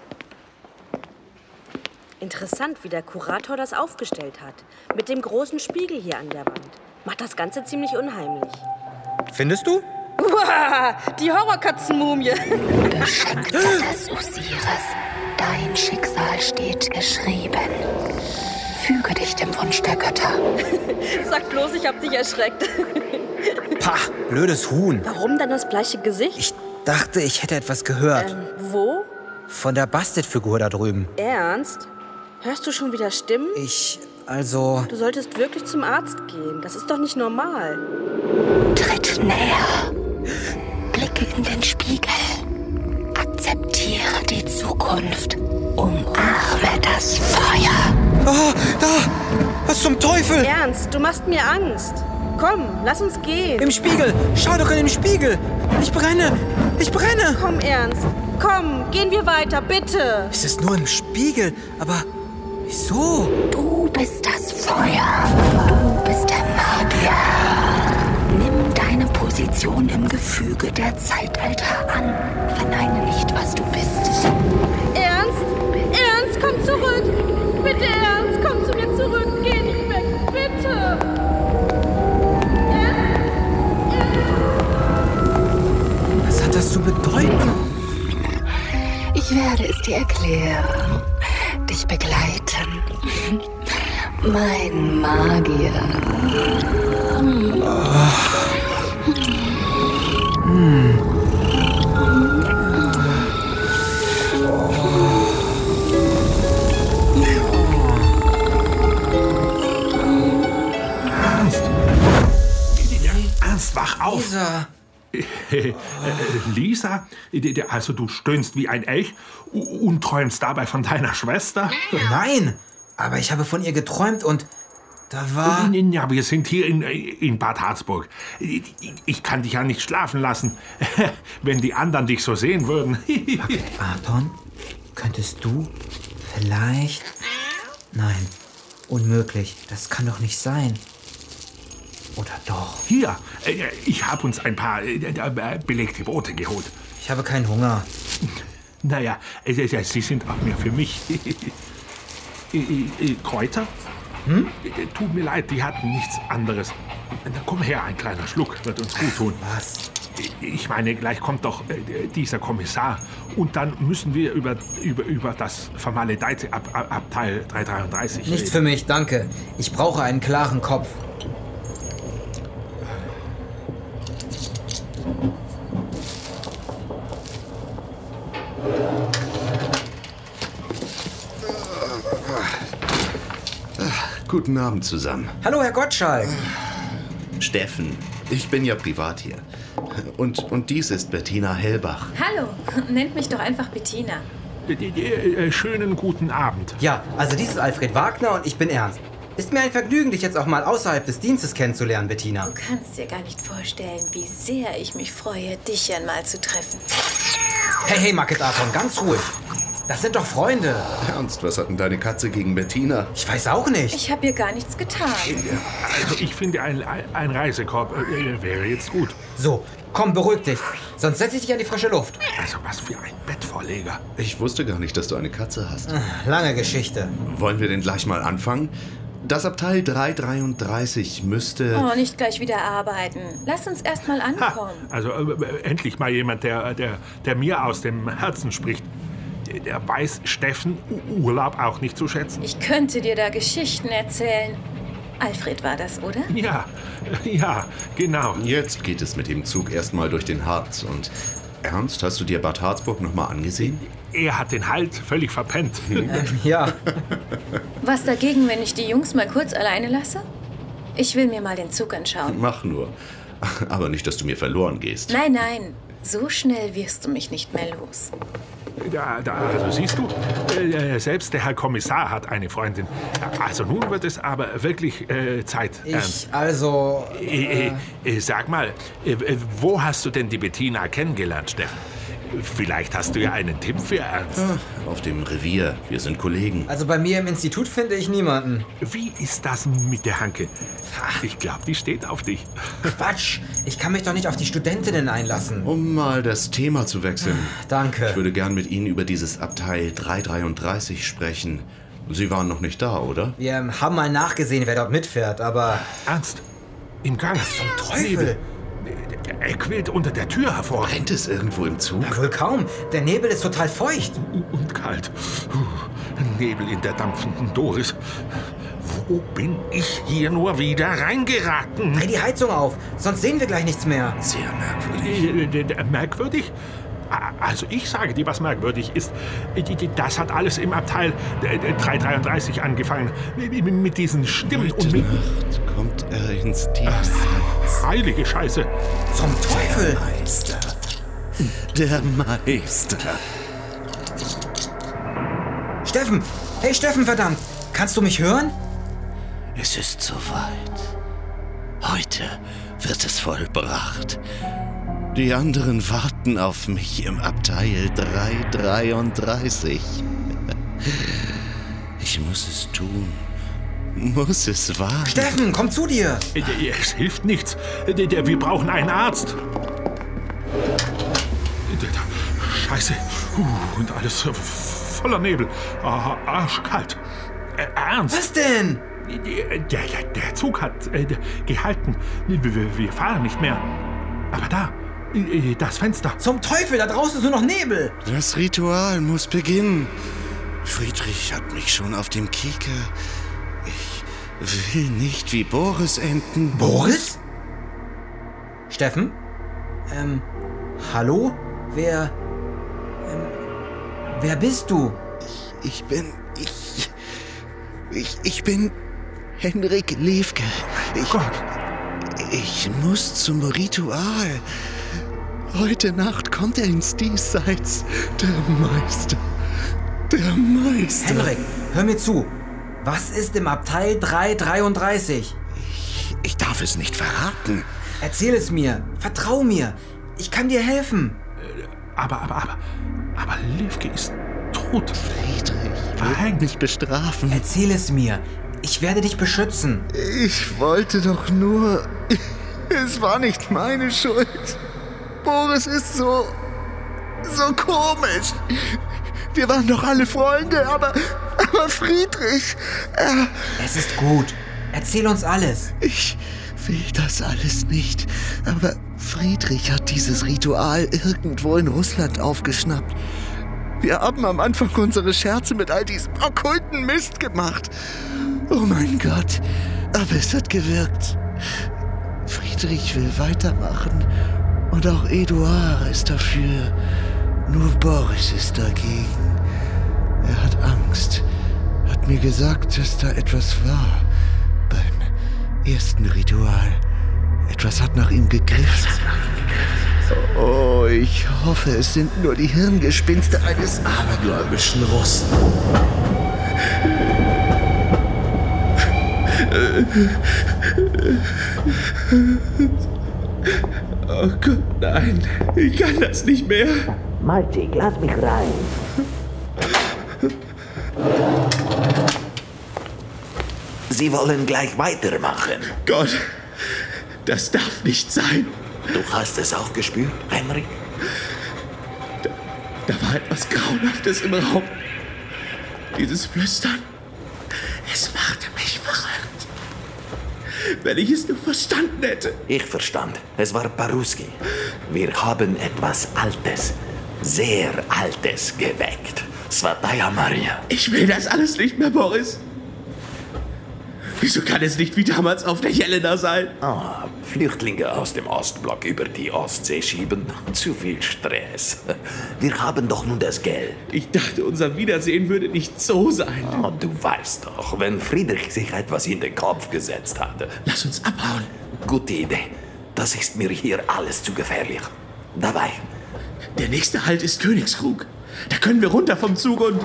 Interessant, wie der Kurator das aufgestellt hat. Mit dem großen Spiegel hier an der Wand. Macht das Ganze ziemlich unheimlich. Findest du? Uah, die Horrorkatzenmumie. Beschenkter des Osiris, dein Schicksal steht geschrieben. Füge dich dem Wunsch der Götter. Sag bloß, ich hab dich erschreckt. Pah, blödes Huhn. Warum dann das bleiche Gesicht? Ich dachte, ich hätte etwas gehört. Ähm, wo? Von der Bastet-Figur da drüben. Ernst? Hörst du schon wieder Stimmen? Ich, also... Du solltest wirklich zum Arzt gehen. Das ist doch nicht normal. Tritt näher. Blicke in den Spiegel. Akzeptiere die Zukunft. Umarme das Feuer. Oh, da! Was zum Teufel? Ernst, du machst mir Angst. Komm, lass uns gehen. Im Spiegel! Schau doch in den Spiegel! Ich brenne! Ich brenne! Komm, Ernst. Komm, gehen wir weiter, bitte. Es ist nur im Spiegel, aber wieso? Du bist das Feuer. Du bist der Magier. Nimm deine Position im Gefüge der Zeitalter an. Verneine nicht, was du bist. Ernst? Ernst, komm zurück! Bitte, Ernst, komm zu mir zurück. Geh nicht weg, bitte! Was hat das zu bedeuten? Ich werde es dir erklären. Dich begleiten. Mein Magier. Oh. Hm. Ernst, wach auf! Lisa! Äh, Lisa? Also du stöhnst wie ein Elch und träumst dabei von deiner Schwester? Nein, aber ich habe von ihr geträumt und da war... Ja, wir sind hier in, in Bad Harzburg. Ich kann dich ja nicht schlafen lassen, wenn die anderen dich so sehen würden. Okay, Arton, könntest du vielleicht... Nein, unmöglich, das kann doch nicht sein. Oder doch? Hier, ich habe uns ein paar belegte Brote geholt. Ich habe keinen Hunger. Naja, sie sind auch mehr für mich. Kräuter? Hm? Tut mir leid, die hatten nichts anderes. Na, komm her, ein kleiner Schluck wird uns gut tun. Was? Ich meine, gleich kommt doch äh, dieser Kommissar. Und dann müssen wir über, über, über das vermaledeite Ab, Ab, Abteil dreihundertdreiunddreißig reden. Nichts für mich, danke. Ich brauche einen klaren Kopf. Guten Abend zusammen. Hallo, Herr Gottschalk. Steffen, ich bin ja privat hier. Und, und dies ist Bettina Hellbach. Hallo, nennt mich doch einfach Bettina. Schönen guten Abend. Ja, also dies ist Alfred Wagner und ich bin Ernst. Ist mir ein Vergnügen, dich jetzt auch mal außerhalb des Dienstes kennenzulernen, Bettina. Du kannst dir gar nicht vorstellen, wie sehr ich mich freue, dich einmal zu treffen. Hey, hey, Market Arton, ganz ruhig. Das sind doch Freunde. Ernst, was hat denn deine Katze gegen Bettina? Ich weiß auch nicht. Ich habe ihr gar nichts getan. Also ich finde, ein, ein Reisekorb äh, wäre jetzt gut. So, komm, beruhig dich. Sonst setze ich dich an die frische Luft. Also was für ein Bettvorleger. Ich wusste gar nicht, dass du eine Katze hast. Lange Geschichte. Wollen wir denn gleich mal anfangen? Das Abteil drei dreiunddreißig müsste... Oh, nicht gleich wieder arbeiten. Lass uns erst mal ankommen. Ha, also äh, endlich mal jemand, der, der, der mir aus dem Herzen spricht. Der weiß Steffen Urlaub auch nicht zu schätzen. Ich könnte dir da Geschichten erzählen. Alfred war das, oder? Ja, ja, genau. Jetzt geht es mit dem Zug erstmal durch den Harz. Und Ernst, hast du dir Bad Harzburg noch mal angesehen? Er hat den Halt völlig verpennt. Ähm, ja. Was dagegen, wenn ich die Jungs mal kurz alleine lasse? Ich will mir mal den Zug anschauen. Mach nur. Aber nicht, dass du mir verloren gehst. Nein, nein. So schnell wirst du mich nicht mehr los. Da, da, also siehst du, äh, selbst der Herr Kommissar hat eine Freundin. Also nun wird es aber wirklich äh, Zeit. Ich, Ernst. also... Äh, äh, äh, sag mal, äh, wo hast du denn die Bettina kennengelernt, Steffen? Vielleicht hast du ja einen Tipp für Ernst. Ja, auf dem Revier. Wir sind Kollegen. Also bei mir im Institut finde ich niemanden. Wie ist das mit der Hanke? Ich glaube, die steht auf dich. Quatsch! Ich kann mich doch nicht auf die Studentinnen einlassen. Um mal das Thema zu wechseln. Danke. Ich würde gern mit Ihnen über dieses Abteil drei dreiunddreißig sprechen. Sie waren noch nicht da, oder? Wir haben mal nachgesehen, wer dort mitfährt, aber... Ernst? Im Gang? Was zum Teufel? Er quillt unter der Tür hervor. Brennt es irgendwo im Zug? Na, wohl kaum. Der Nebel ist total feucht. Und kalt. Nebel in der dampfenden Doris. Wo bin ich hier nur wieder reingeraten? Dreh die Heizung auf, sonst sehen wir gleich nichts mehr. Sehr merkwürdig. Äh, merkwürdig? Also ich sage dir, was merkwürdig ist. Das hat alles im Abteil drei dreiunddreißig angefangen. Mit diesen Stimmen. Heute und mit Nacht kommt er ins Diesseits. Heilige Scheiße. Zum Teufel. Der Meister. Der Meister. Steffen! Hey Steffen, verdammt! Kannst du mich hören? Es ist soweit. Heute wird es vollbracht. Die anderen warten auf mich im Abteil drei dreiunddreißig. Ich muss es tun. Muss es wagen. Steffen, komm zu dir! Es hilft nichts. Wir brauchen einen Arzt. Scheiße. Und alles voller Nebel. Arschkalt. Ernst. Was denn? Der, der, der Zug hat äh, gehalten. Wir, wir fahren nicht mehr. Aber da, äh, das Fenster. Zum Teufel, da draußen ist nur noch Nebel. Das Ritual muss beginnen. Friedrich hat mich schon auf dem Kieker. Ich will nicht wie Boris enden. Boris? Steffen? Ähm, hallo? Wer, ähm, wer bist du? Ich, ich bin, ich, ich, ich bin Henrik Levke. Ich, Gott. Ich muss zum Ritual. Heute Nacht kommt er ins Diesseits. Der Meister. Der Meister. Henrik, hör mir zu. Was ist im Abteil drei dreiunddreißig? Ich, ich darf es nicht verraten. Erzähl es mir. Vertrau mir. Ich kann dir helfen. Aber, aber, aber, aber Levke ist tot. Friedrich wird mich bestrafen. Erzähl es mir. Ich werde dich beschützen. Ich wollte doch nur... Es war nicht meine Schuld. Boris ist so... so komisch. Wir waren doch alle Freunde, aber... aber Friedrich... Er... Es ist gut. Erzähl uns alles. Ich will das alles nicht. Aber Friedrich hat dieses Ritual irgendwo in Russland aufgeschnappt. Wir haben am Anfang unsere Scherze mit all diesem okkulten Mist gemacht. Oh mein Gott, aber es hat gewirkt. Friedrich will weitermachen und auch Eduard ist dafür. Nur Boris ist dagegen. Er hat Angst, hat mir gesagt, dass da etwas war beim ersten Ritual. Etwas hat nach ihm gegriffen. Oh, ich hoffe, es sind nur die Hirngespinste eines abergläubischen Russen. Oh Gott, nein. Ich kann das nicht mehr. Malchik, lass mich rein. Sie wollen gleich weitermachen. Gott, das darf nicht sein. Du hast es auch gespürt, Henrik? Da, da war etwas Grauenhaftes im Raum. Dieses Flüstern. Es machte mich verrückt. Wenn ich es nur verstanden hätte. Ich verstand. Es war Paruski. Wir haben etwas Altes, sehr Altes geweckt. Svataja Maria. Ich will das alles nicht mehr, Boris. Wieso kann es nicht wie damals auf der Jelena sein? Ah, Flüchtlinge aus dem Ostblock über die Ostsee schieben. Zu viel Stress. Wir haben doch nun das Geld. Ich dachte, unser Wiedersehen würde nicht so sein. Oh, du weißt doch, wenn Friedrich sich etwas in den Kopf gesetzt hatte. Lass uns abhauen. Gute Idee. Das ist mir hier alles zu gefährlich. Dabei. Der nächste Halt ist Königskrug. Da können wir runter vom Zug und...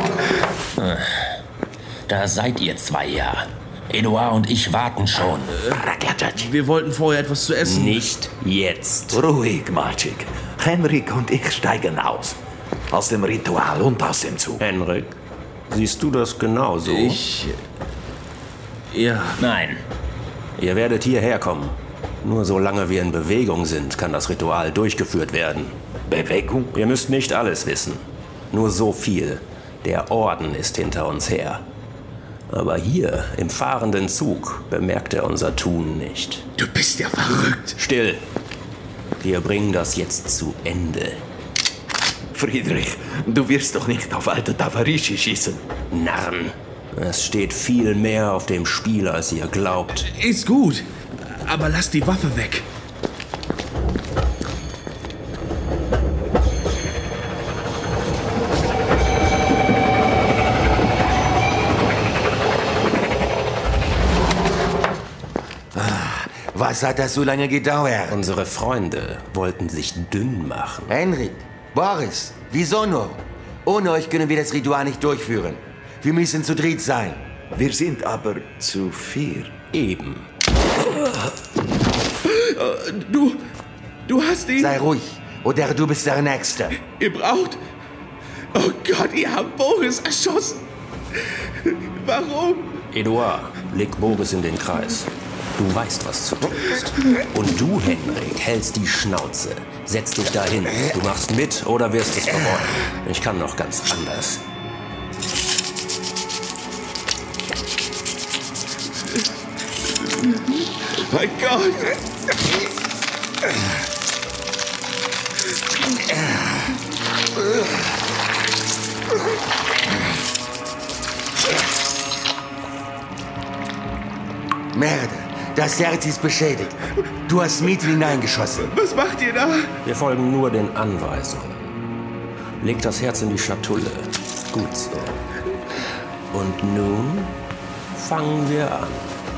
Da seid ihr zwei ja. Eduard und ich warten schon. Wir wollten vorher etwas zu essen. Nicht jetzt. Ruhig, Malchik. Henrik und ich steigen aus. Aus dem Ritual und aus dem Zug. Henrik, siehst du das genauso? Ich... Ja. Nein. Ihr werdet hierher kommen. Nur solange wir in Bewegung sind, kann das Ritual durchgeführt werden. Bewegung? Ihr müsst nicht alles wissen. Nur so viel. Der Orden ist hinter uns her. Aber hier, im fahrenden Zug, bemerkt er unser Tun nicht. Du bist ja verrückt. Still. Wir bringen das jetzt zu Ende. Friedrich, du wirst doch nicht auf alte Tavarischi schießen. Narren. Es steht viel mehr auf dem Spiel, als ihr glaubt. Ist gut. Aber lass die Waffe weg. Was hat das so lange gedauert? Unsere Freunde wollten sich dünn machen. Henrik, Boris, wieso nur? Ohne euch können wir das Ritual nicht durchführen. Wir müssen zu dritt sein. Wir sind aber zu vier. Eben. Du, du hast ihn... Sei ruhig, oder du bist der Nächste. Ihr braucht... Oh Gott, ihr habt Boris erschossen. Warum? Eduard, leg Boris in den Kreis. Du weißt, was zu tun ist. Und du, Henrik, hältst die Schnauze. Setz dich dahin. Du machst mit oder wirst es bereuen. Ich kann noch ganz anders. Mein Gott! Merde, das Herz ist beschädigt. Du hast mitten hineingeschossen. Was macht ihr da? Wir folgen nur den Anweisungen. Leg das Herz in die Schatulle. Gut so. Und nun fangen wir an.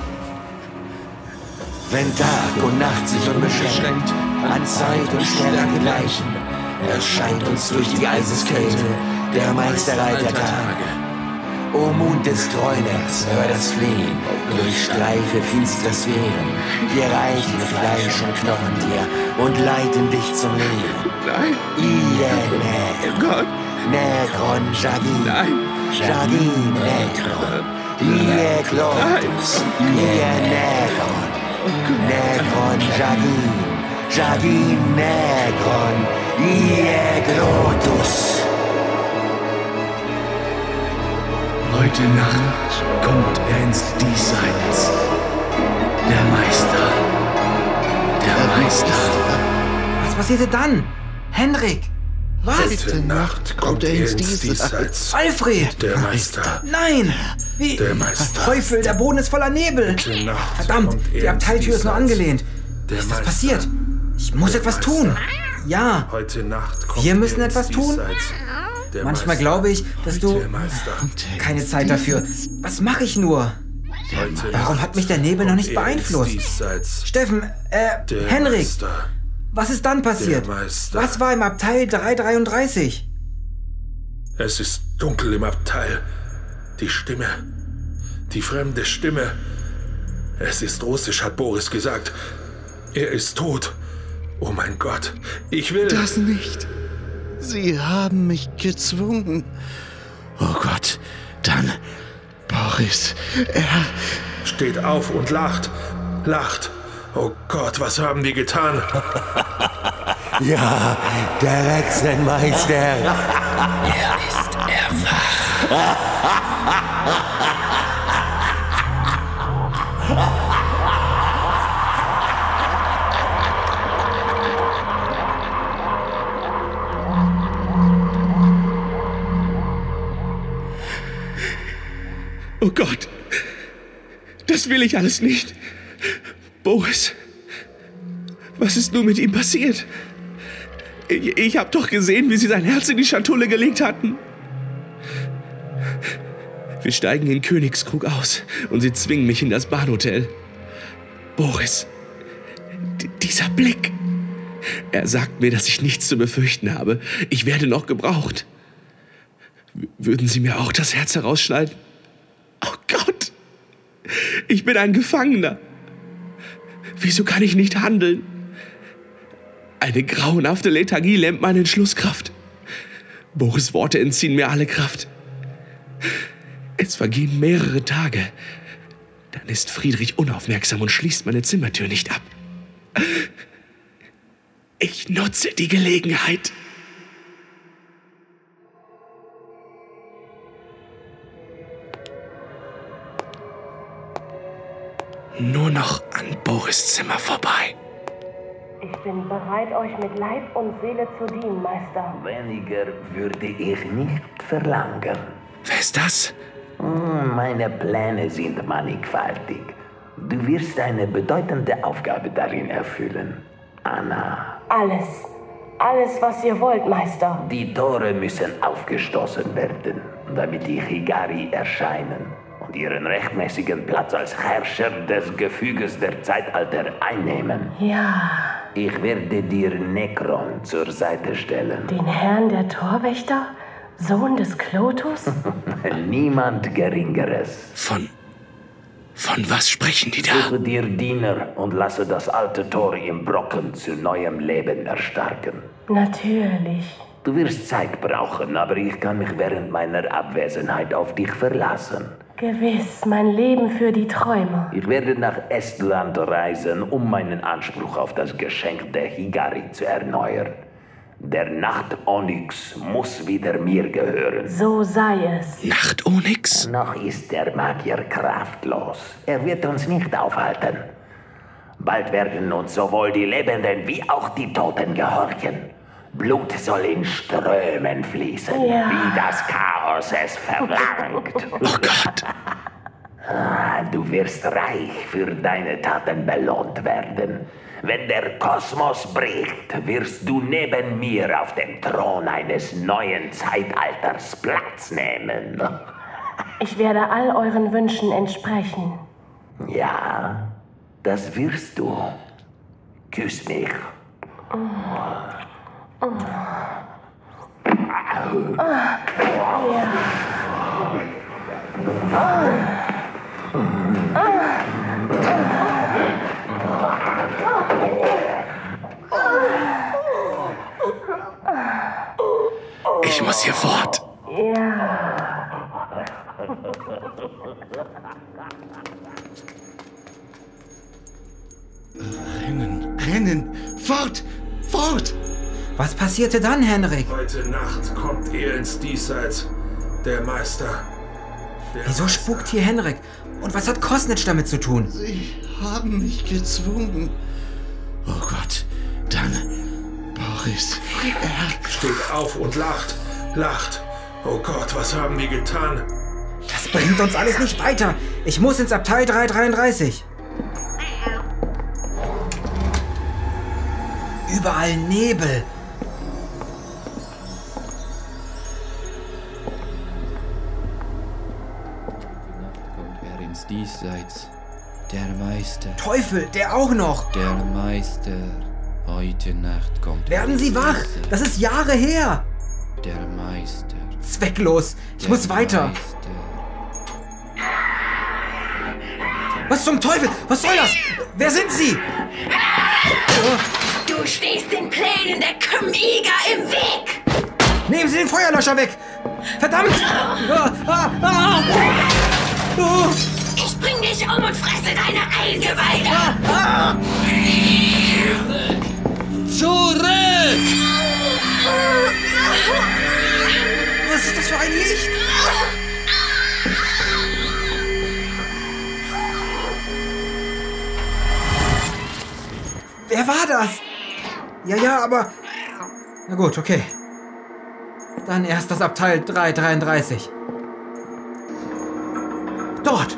Wenn Tag und Nacht sich unbeschränkt an Zeit und Sterne gleichen, erscheint uns durch die Eiseskälte der Meisterreiter Tage. O Mond des Treuners, hör das Flehen, durchstreife finstere Sphären, wir reichen Fleisch und Knochen dir und leiten dich zum Leben. Nein. Iene. Oh Gott. Negron Jagin. Nein. Jagin Negron. Ie Glotus. Ie Negron. Negron Jagin. Jagin Negron. Ie Glotus. Heute Nacht kommt er ins Diesseits. Der Meister. Der Meister. Was passierte dann? Henrik! Was? Heute Nacht kommt er ins Diesseits. Alfred! Der Meister. Nein! Wie? Der Meister. Teufel, der Boden ist voller Nebel! Heute Nacht Verdammt, kommt er die Abteiltür ist nur angelehnt. Der ist das Meister. passiert? Ich muss Der etwas Meister. tun. Ja. Heute Nacht kommt Wir müssen er etwas ins tun. Diesseits. Der Manchmal Meister. glaube ich, dass du... Der Meister. Keine Zeit dafür. Was mache ich nur? Heute Warum Nacht hat mich der Nebel noch nicht kommt er ins beeinflusst? Diesseits. Steffen, äh, Der Henrik! Meister. Was ist dann passiert? Der Meister. Was war im Abteil drei dreiunddreißig? Es ist dunkel im Abteil. Die Stimme. Die fremde Stimme. Es ist russisch, hat Boris gesagt. Er ist tot. Oh mein Gott. Ich will... Das nicht. Sie haben mich gezwungen. Oh Gott. Dann... Boris. Er... Steht auf und lacht. Lacht. Oh Gott, was haben wir getan? Ja, der Hexenmeister. Er ist erwacht. Oh Gott, das will ich alles nicht. Boris, was ist nun mit ihm passiert? Ich, ich habe doch gesehen, wie Sie sein Herz in die Schatulle gelegt hatten. Wir steigen in Königskrug aus und Sie zwingen mich in das Bahnhotel. Boris, d- dieser Blick. Er sagt mir, dass ich nichts zu befürchten habe. Ich werde noch gebraucht. W- würden Sie mir auch das Herz herausschneiden? Oh Gott, ich bin ein Gefangener. Wieso kann ich nicht handeln? Eine grauenhafte Lethargie lähmt meine Entschlusskraft. Boris' Worte entziehen mir alle Kraft. Es vergehen mehrere Tage. Dann ist Friedrich unaufmerksam und schließt meine Zimmertür nicht ab. Ich nutze die Gelegenheit. Nur noch an Boris' Zimmer vorbei. Ich bin bereit, euch mit Leib und Seele zu dienen, Meister. Weniger würde ich nicht verlangen. Wer ist das? Meine Pläne sind mannigfaltig. Du wirst eine bedeutende Aufgabe darin erfüllen, Anna. Alles. Alles, was ihr wollt, Meister. Die Tore müssen aufgestoßen werden, damit die Higari erscheinen und ihren rechtmäßigen Platz als Herrscher des Gefüges der Zeitalter einnehmen. Ja. Ich werde dir Nekron zur Seite stellen. Den Herrn der Torwächter? Sohn des Klotus? Niemand Geringeres. Von... Von was sprechen die da? Suche dir Diener und lasse das alte Tor im Brocken zu neuem Leben erstarken. Natürlich. Du wirst Zeit brauchen, aber ich kann mich während meiner Abwesenheit auf dich verlassen. Gewiss, mein Leben für die Träume. Ich werde nach Estland reisen, um meinen Anspruch auf das Geschenk der Higari zu erneuern. Der Nacht-Onyx muss wieder mir gehören. So sei es. Nacht-Onyx? Noch ist der Magier kraftlos. Er wird uns nicht aufhalten. Bald werden uns sowohl die Lebenden wie auch die Toten gehorchen. Blut soll in Strömen fließen, ja. Wie das Chaos es verlangt. Oh Gott! Ah, du wirst reich für deine Taten belohnt werden. Wenn der Kosmos bricht, wirst du neben mir auf dem Thron eines neuen Zeitalters Platz nehmen. Ich werde all euren Wünschen entsprechen. Ja, das wirst du. Küss mich. Oh. Oh. Oh. Ja. Oh. Ich muss hier fort. Ja. Rennen, rennen, fort, fort! Was passierte dann, Henrik? Heute Nacht kommt er ins Diesseits, der Meister. Der Wieso Meister. spukt hier Henrik? Und was hat Kosnitsch damit zu tun? Sie haben mich gezwungen. Oh Gott, dann Boris. Er steht auf und lacht, lacht. Oh Gott, was haben wir getan? Das bringt uns alles nicht weiter. Ich muss ins Abteil drei dreiunddreißig. Überall Nebel. Diesseits, der Meister. Teufel, der auch noch. Der Meister. Heute Nacht kommt... Werden Sie wach! Das ist Jahre her! Der Meister. Zwecklos! Ich der muss weiter! Meister. Was zum Teufel? Was soll das? Wer sind Sie? Du stehst den Plänen der Kym'iga im Weg! Nehmen Sie den Feuerlöscher weg! Verdammt! Ah, ah, ah. Oh. Ich bring dich um und fresse deine Eingeweide! Ah, ah. Zurück! Was ist das für ein Licht? Wer war das? Ja, ja, aber... Na gut, okay. Dann erst das Abteil drei dreiunddreißig. Dort!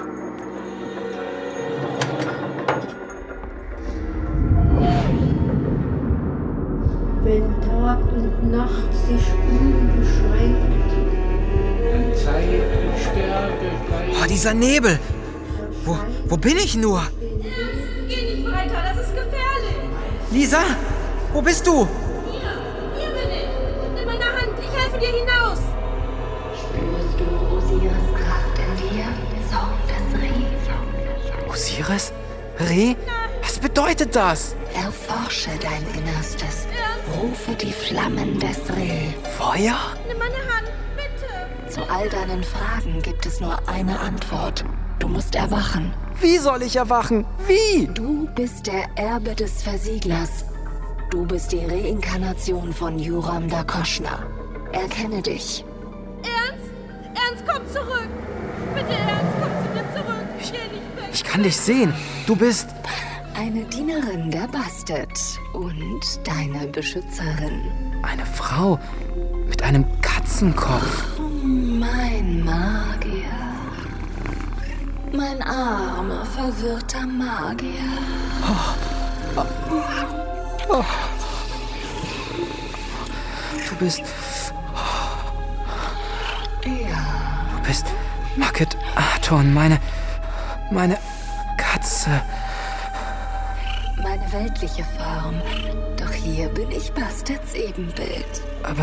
Wenn Tag und Nacht sich unbeschränkt. Wenn Zeit und Stärke gleich. Oh, dieser Nebel! Wo, wo bin ich nur? Geh nicht weiter, das ist gefährlich! Lisa, wo bist du? Hier, hier bin ich. Nimm meine Hand, ich helfe dir hinaus. Spürst du Osiris Kraft in dir? Zorn des Reh. Osiris? Reh? Was bedeutet das? Erforsche dein Innerstes. Rufe die Flammen des Reh. Feuer? Nimm meine Hand, bitte. Zu all deinen Fragen gibt es nur eine Antwort. Du musst erwachen. Wie soll ich erwachen? Wie? Du bist der Erbe des Versieglers. Du bist die Reinkarnation von Yuram Dakoschna. Erkenne dich. Ernst? Ernst, komm zurück. Bitte, Ernst, komm zu mir zurück. Geh nicht weg. Ich kann dich sehen. Du bist... Eine Dienerin der Bastet und deine Beschützerin. Eine Frau mit einem Katzenkopf. Oh, mein Magier. Mein armer, verwirrter Magier. Oh. Oh. Oh. Du bist... Ja. Du bist Market Aton, meine... meine Katze. Meine weltliche Form. Doch hier bin ich Bastets Ebenbild. Aber...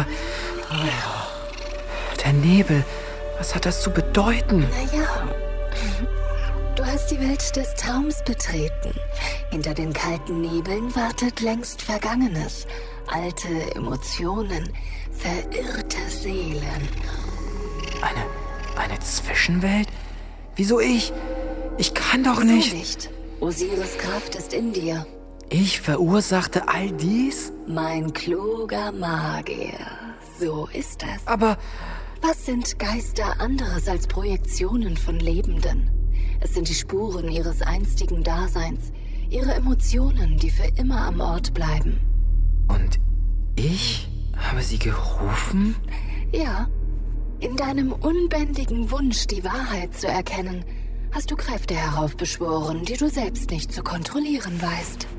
Oh, der Nebel, was hat das zu bedeuten? Naja, du hast die Welt des Traums betreten. Hinter den kalten Nebeln wartet längst Vergangenes. Alte Emotionen, verirrte Seelen. Eine... eine Zwischenwelt? Wieso ich? Ich kann doch Wieso nicht... nicht? Osiris Kraft ist in dir. Ich verursachte all dies? Mein kluger Magier. So ist es. Aber... Was sind Geister anderes als Projektionen von Lebenden? Es sind die Spuren ihres einstigen Daseins, ihre Emotionen, die für immer am Ort bleiben. Und ich habe sie gerufen? Ja. In deinem unbändigen Wunsch, die Wahrheit zu erkennen, hast du Kräfte heraufbeschworen, die du selbst nicht zu kontrollieren weißt.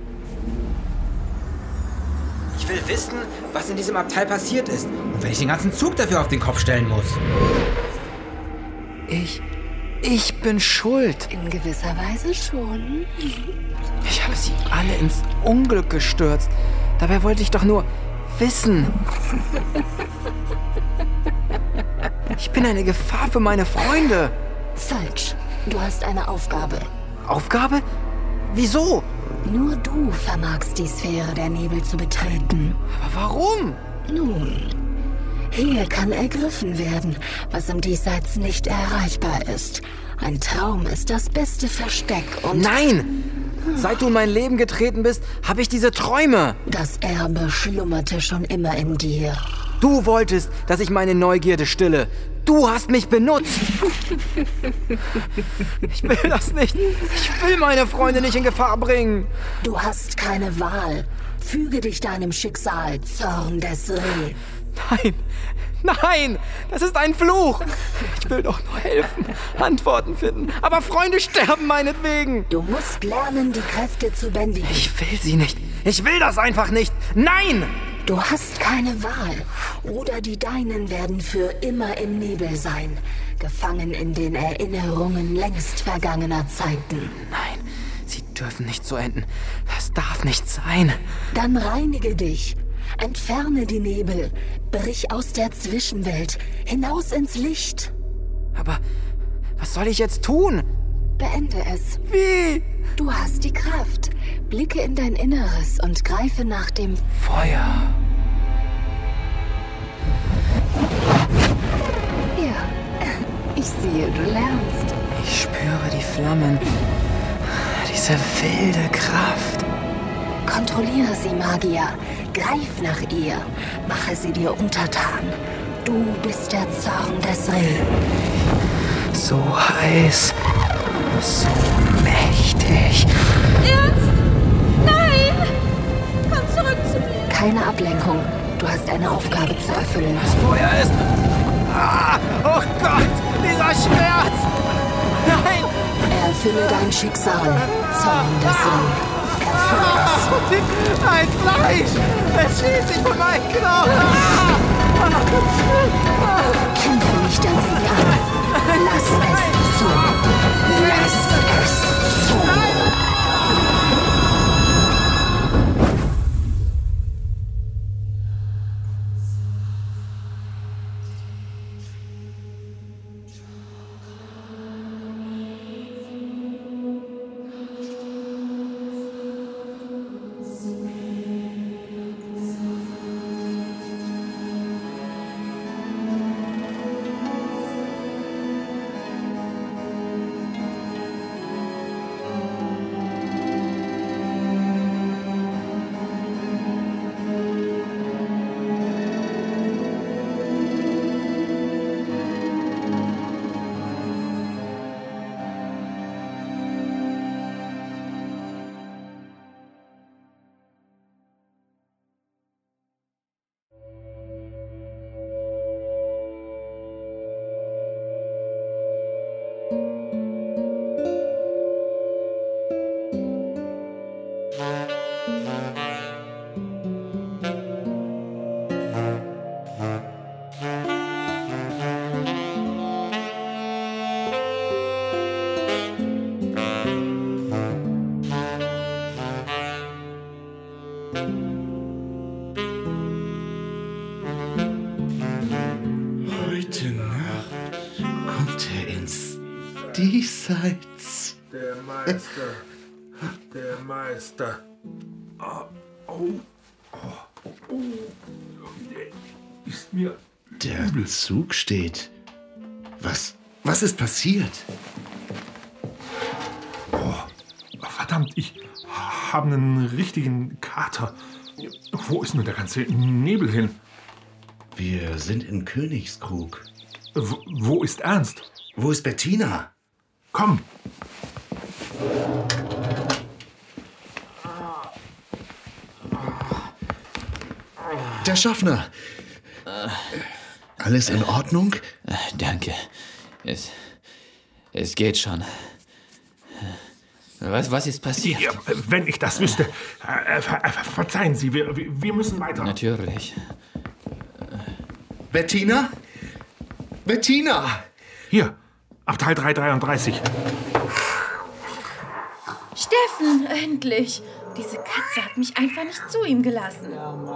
Ich will wissen, was in diesem Abteil passiert ist. Und wenn ich den ganzen Zug dafür auf den Kopf stellen muss. Ich... ich bin schuld. In gewisser Weise schon. Ich habe sie alle ins Unglück gestürzt. Dabei wollte ich doch nur wissen. Ich bin eine Gefahr für meine Freunde. Falsch. Du hast eine Aufgabe. Aufgabe? Wieso? Nur du vermagst die Sphäre der Nebel zu betreten. Aber warum? Nun, hier kann ergriffen werden, was im Diesseits nicht erreichbar ist. Ein Traum ist das beste Versteck und... Nein! Seit du in mein Leben getreten bist, habe ich diese Träume. Das Erbe schlummerte schon immer in dir. Du wolltest, dass ich meine Neugierde stille. Du hast mich benutzt. Ich will das nicht. Ich will meine Freunde nicht in Gefahr bringen. Du hast keine Wahl. Füge dich deinem Schicksal, Zorn des Reh. Nein, nein, das ist ein Fluch. Ich will doch nur helfen, Antworten finden. Aber Freunde sterben meinetwegen. Du musst lernen, die Kräfte zu bändigen. Ich will sie nicht. Ich will das einfach nicht. Nein! Du hast keine Wahl. Oder die Deinen werden für immer im Nebel sein. Gefangen in den Erinnerungen längst vergangener Zeiten. Nein, sie dürfen nicht so enden. Das darf nicht sein. Dann reinige dich. Entferne die Nebel. Brich aus der Zwischenwelt. Hinaus ins Licht. Aber was soll ich jetzt tun? Beende es. Wie? Du hast die Kraft. Blicke in dein Inneres und greife nach dem Feuer. Ja, ich sehe, du lernst. Ich spüre die Flammen. Diese wilde Kraft. Kontrolliere sie, Magier. Greif nach ihr. Mache sie dir untertan. Du bist der Zorn des Re. So heiß. So mächtig. Ernst? Nein! Komm zurück zu mir. Keine Ablenkung. Du hast eine Aufgabe zu erfüllen. Das Feuer ist... Ah, oh Gott! Dieser Schmerz! Nein! Erfülle dein Schicksal. Zorn des Re. Erfülle es. Mein Fleisch! Es schießt sich von meinen Knochen! Kämpfe nicht dagegen an. Lass es zu. Lass es zu. Heute Nacht kommt er ins Diesseits. Der Meister. Der Meister. Oh, oh, oh, oh. Ist mir... Der Zug steht. Was, was ist passiert? Oh, verdammt, ich habe einen richtigen Kater. Wo ist nur der ganze Nebel hin? Wir sind in Königskrug. W wo ist Ernst? Wo ist Bettina? Komm. Der Schaffner. Alles in Ordnung? Danke. Es, es geht schon. Was, was ist passiert? Ja, wenn ich das wüsste. Äh, ver äh, verzeihen Sie, wir, wir müssen weiter. Natürlich. Bettina? Bettina! Hier, Abteil drei dreiunddreißig. Steffen, endlich! Diese Katze hat mich einfach nicht zu ihm gelassen.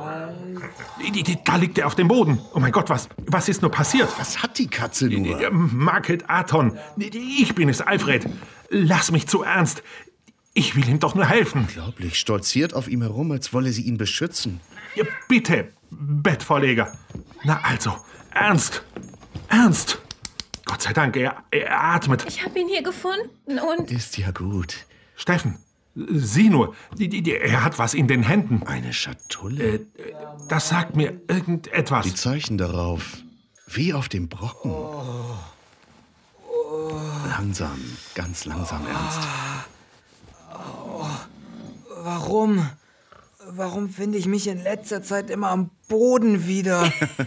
Da liegt er auf dem Boden. Oh mein Gott, was, was ist nur passiert? Was hat die Katze nur? Market Aton. Ich bin es, Alfred. Lass mich zu Ernst. Ich will ihm doch nur helfen. Unglaublich, stolziert auf ihm herum, als wolle sie ihn beschützen. Ja, bitte, Bettvorleger. Na also, Ernst. Ernst. Gott sei Dank, er, er atmet. Ich habe ihn hier gefunden und... Ist ja gut. Steffen, sieh nur, die, die, die, er hat was in den Händen. Eine Schatulle? Äh, das sagt mir irgendetwas. Die Zeichen darauf, wie auf dem Brocken. Oh. Oh. Langsam, ganz langsam, Ernst. Oh. Warum? Warum finde ich mich in letzter Zeit immer am Boden wieder?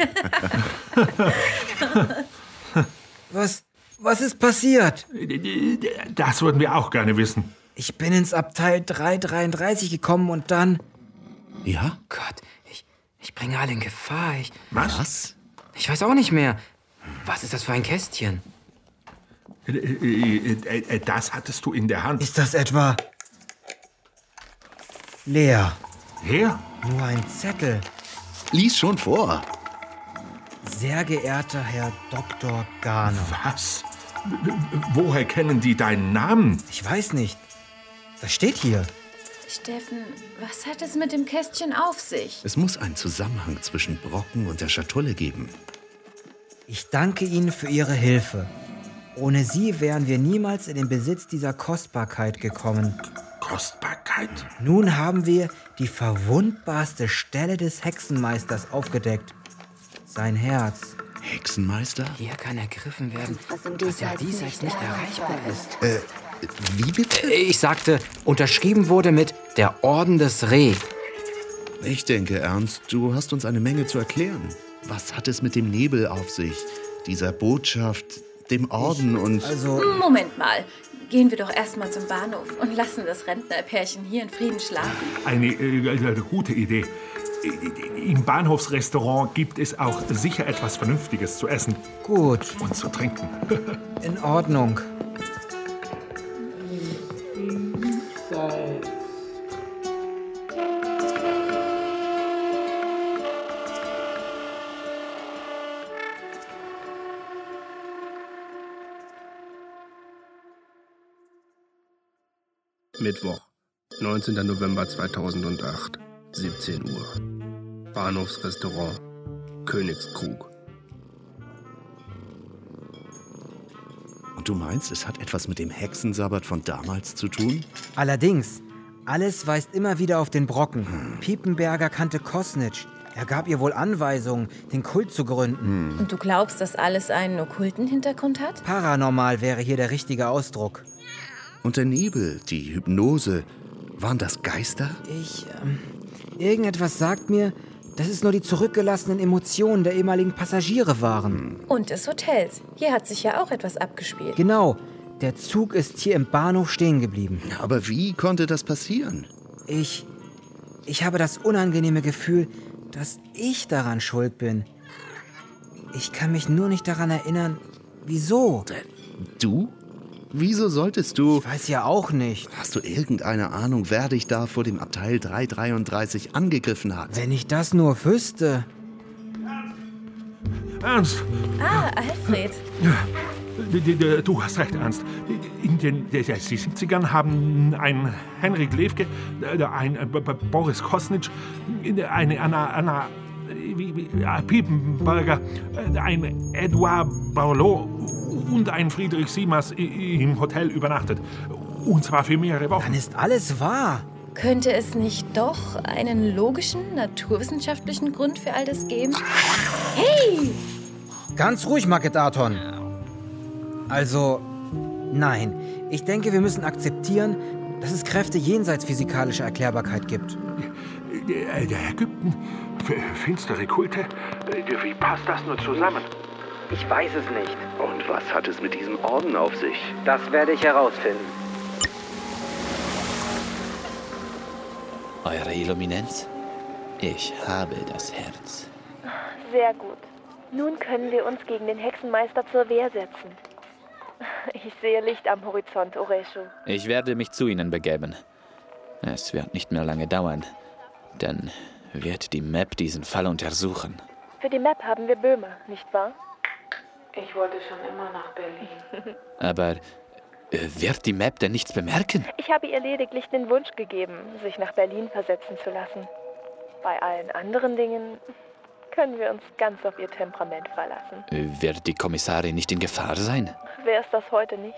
Was, was ist passiert? Das würden wir auch gerne wissen. Ich bin ins Abteil drei dreiunddreißig gekommen und dann... Ja? Gott, ich, ich bringe alle in Gefahr. Ich, Was? Ich weiß auch nicht mehr. Was ist das für ein Kästchen? Das hattest du in der Hand. Ist das etwa Leer. Leer? Nur ein Zettel. Lies schon vor. Sehr geehrter Herr Doktor Garner. Was? Woher kennen die deinen Namen? Ich weiß nicht. Was steht hier? Steffen, was hat es mit dem Kästchen auf sich? Es muss einen Zusammenhang zwischen Brocken und der Schatulle geben. Ich danke Ihnen für Ihre Hilfe. Ohne Sie wären wir niemals in den Besitz dieser Kostbarkeit gekommen. Kostbarkeit? Nun haben wir die verwundbarste Stelle des Hexenmeisters aufgedeckt. Sein Herz. Hexenmeister? Hier kann ergriffen werden, was ja diesseits nicht erreichbar ist. Äh, wie bitte? Ich sagte, unterschrieben wurde mit der Orden des Reh. Ich denke, Ernst, du hast uns eine Menge zu erklären. Was hat es mit dem Nebel auf sich? Dieser Botschaft, dem Orden und... Also... Moment mal. Gehen wir doch erstmal zum Bahnhof und lassen das Rentnerpärchen hier in Frieden schlafen. Eine, äh, eine gute Idee. Im Bahnhofsrestaurant gibt es auch sicher etwas Vernünftiges zu essen. Gut. Und zu trinken. In Ordnung. Mittwoch, neunzehnter November zweitausendacht, siebzehn Uhr. Bahnhofsrestaurant, Königskrug. Und du meinst, es hat etwas mit dem Hexensabbat von damals zu tun? Allerdings, alles weist immer wieder auf den Brocken. Hm. Piepenberger kannte Kosnitsch. Er gab ihr wohl Anweisungen, den Kult zu gründen. Hm. Und du glaubst, dass alles einen okkulten Hintergrund hat? Paranormal wäre hier der richtige Ausdruck. Und der Nebel, die Hypnose, waren das Geister? Ich, ähm, irgendetwas sagt mir, dass es nur die zurückgelassenen Emotionen der ehemaligen Passagiere waren. Und des Hotels. Hier hat sich ja auch etwas abgespielt. Genau. Der Zug ist hier im Bahnhof stehen geblieben. Aber wie konnte das passieren? Ich, ich habe das unangenehme Gefühl, dass ich daran schuld bin. Ich kann mich nur nicht daran erinnern, wieso. Du? Wieso solltest du... Ich weiß ja auch nicht. Hast du irgendeine Ahnung, wer dich da vor dem Abteil dreihundertdreiunddreißig angegriffen hat? Wenn ich das nur wüsste. Ernst! Ah, Alfred. Ja, du hast recht, Ernst. In den siebzigern haben ein Henrik Levke, ein Boris Kosnitsch, eine Anna, Anna Piepenberger, ein Edouard Barlow und ein Friedrich Siemers im Hotel übernachtet. Und zwar für mehrere Wochen. Dann ist alles wahr. Könnte es nicht doch einen logischen, naturwissenschaftlichen Grund für all das geben? Hey! Ganz ruhig, Market-Aton. Also, nein. Ich denke, wir müssen akzeptieren, dass es Kräfte jenseits physikalischer Erklärbarkeit gibt. Ägypten, finstere Kulte, wie passt das nur zusammen? Ich weiß es nicht. Und was hat es mit diesem Orden auf sich? Das werde ich herausfinden. Eure Illuminenz, ich habe das Herz. Sehr gut. Nun können wir uns gegen den Hexenmeister zur Wehr setzen. Ich sehe Licht am Horizont, Oreshu. Ich werde mich zu Ihnen begeben. Es wird nicht mehr lange dauern. Dann wird die Map diesen Fall untersuchen. Für die Map haben wir Böhmer, nicht wahr? Ich wollte schon immer nach Berlin. Aber äh, wird die Map denn nichts bemerken? Ich habe ihr lediglich den Wunsch gegeben, sich nach Berlin versetzen zu lassen. Bei allen anderen Dingen können wir uns ganz auf ihr Temperament verlassen. Äh, wird die Kommissarin nicht in Gefahr sein? Wer ist das heute nicht?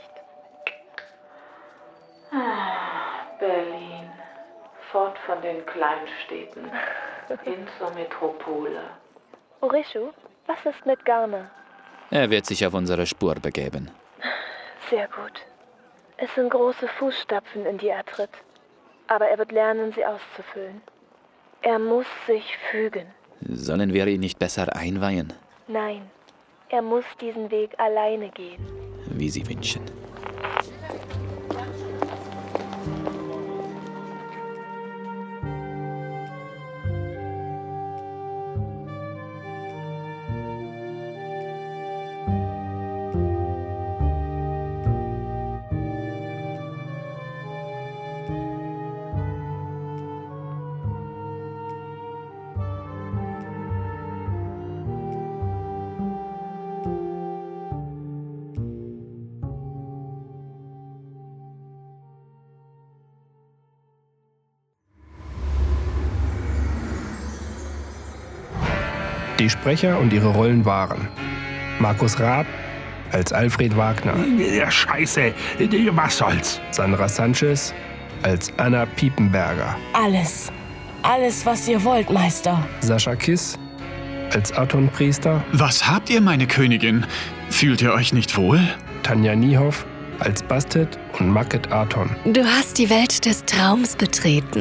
Ah, Berlin. Fort von den Kleinstädten. Hin zur Metropole. Oreshu, was ist mit Garner? Er wird sich auf unsere Spur begeben. Sehr gut. Es sind große Fußstapfen, in die er tritt. Aber er wird lernen, sie auszufüllen. Er muss sich fügen. Sollen wir ihn nicht besser einweihen? Nein, er muss diesen Weg alleine gehen. Wie Sie wünschen. Die Sprecher und ihre Rollen waren Markus Raab als Alfred Wagner. Ja, Scheiße, was soll's? Sandra Sanchez als Anna Piepenberger. Alles, alles, was ihr wollt, Meister. Sascha Kiss als Aton-Priester. Was habt ihr, meine Königin? Fühlt ihr euch nicht wohl? Tanja Niehoff als Bastet und Maket Aton. Du hast die Welt des Traums betreten.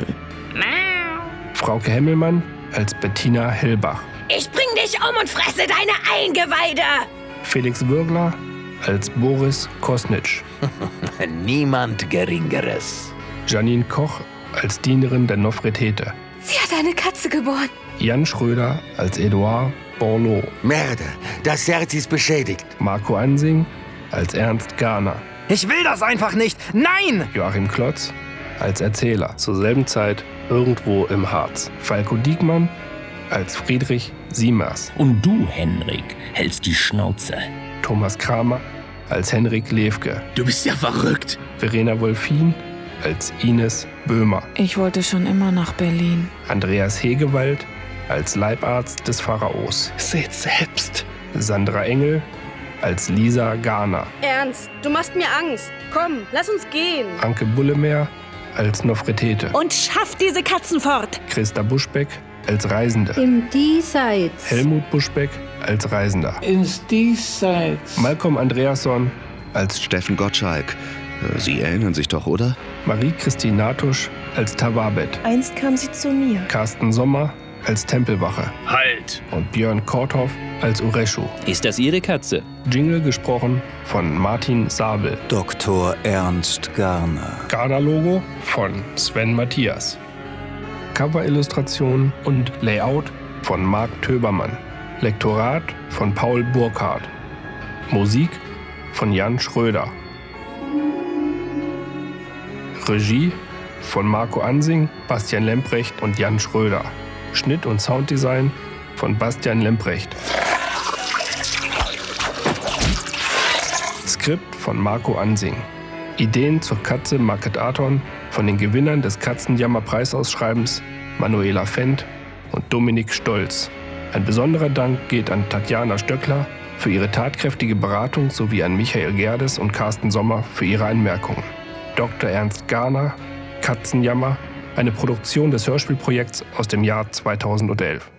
Frauke Hemmelmann als Bettina Hellbach. Ich bring dich um und fresse deine Eingeweide! Felix Würgler als Boris Kosnitsch. Niemand Geringeres. Janine Koch als Dienerin der Nofretete. Sie hat eine Katze geboren. Jan Schröder als Edouard Borloo. Merde, das Herz ist beschädigt. Marco Ansing als Ernst Garner. Ich will das einfach nicht! Nein! Joachim Klotz als Erzähler. Zur selben Zeit irgendwo im Harz. Falko Diekmann als Friedrich Siemers. Und du, Henrik, hältst die Schnauze. Thomas Kramer als Henrik Lewke. Du bist ja verrückt. Verena Wolfin als Ines Böhmer. Ich wollte schon immer nach Berlin. Andreas Hegewald als Leibarzt des Pharaos. Seht selbst. Sandra Engel als Lisa Garner. Ernst, du machst mir Angst. Komm, lass uns gehen. Anke Bullemer als Nofretete. Und schaff diese Katzen fort. Christa Buschbeck als Reisende. Im Diesseits. Helmut Buschbeck als Reisender. Ins Diesseits. Malcolm Andreasson als Steffen Gottschalk. Sie erinnern sich doch, oder? Marie-Christine Natusch als Tawabet. Einst kam sie zu mir. Carsten Sommer als Tempelwache. Halt! Und Björn Korthoff als Ureschu. Ist das Ihre Katze? Jingle gesprochen von Martin Sabel. Doktor Ernst Garner. Garner-Logo von Sven Matthias. Cover-Illustration und Layout von Marc Töbermann. Lektorat von Paul Burkhardt. Musik von Jan Schröder. Regie von Marco Ansing, Bastian Lemprecht und Jan Schröder. Schnitt und Sounddesign von Bastian Lemprecht. Skript von Marco Ansing. Ideen zur Katze Maket Aton von den Gewinnern des Katzenjammer-Preisausschreibens Manuela Fendt und Dominik Stolz. Ein besonderer Dank geht an Tatjana Stöckler für ihre tatkräftige Beratung sowie an Michael Gerdes und Carsten Sommer für ihre Anmerkungen. Doktor Ernst Garner, Katzenjammer, eine Produktion des Hörspielprojekts aus dem Jahr zweitausendelf.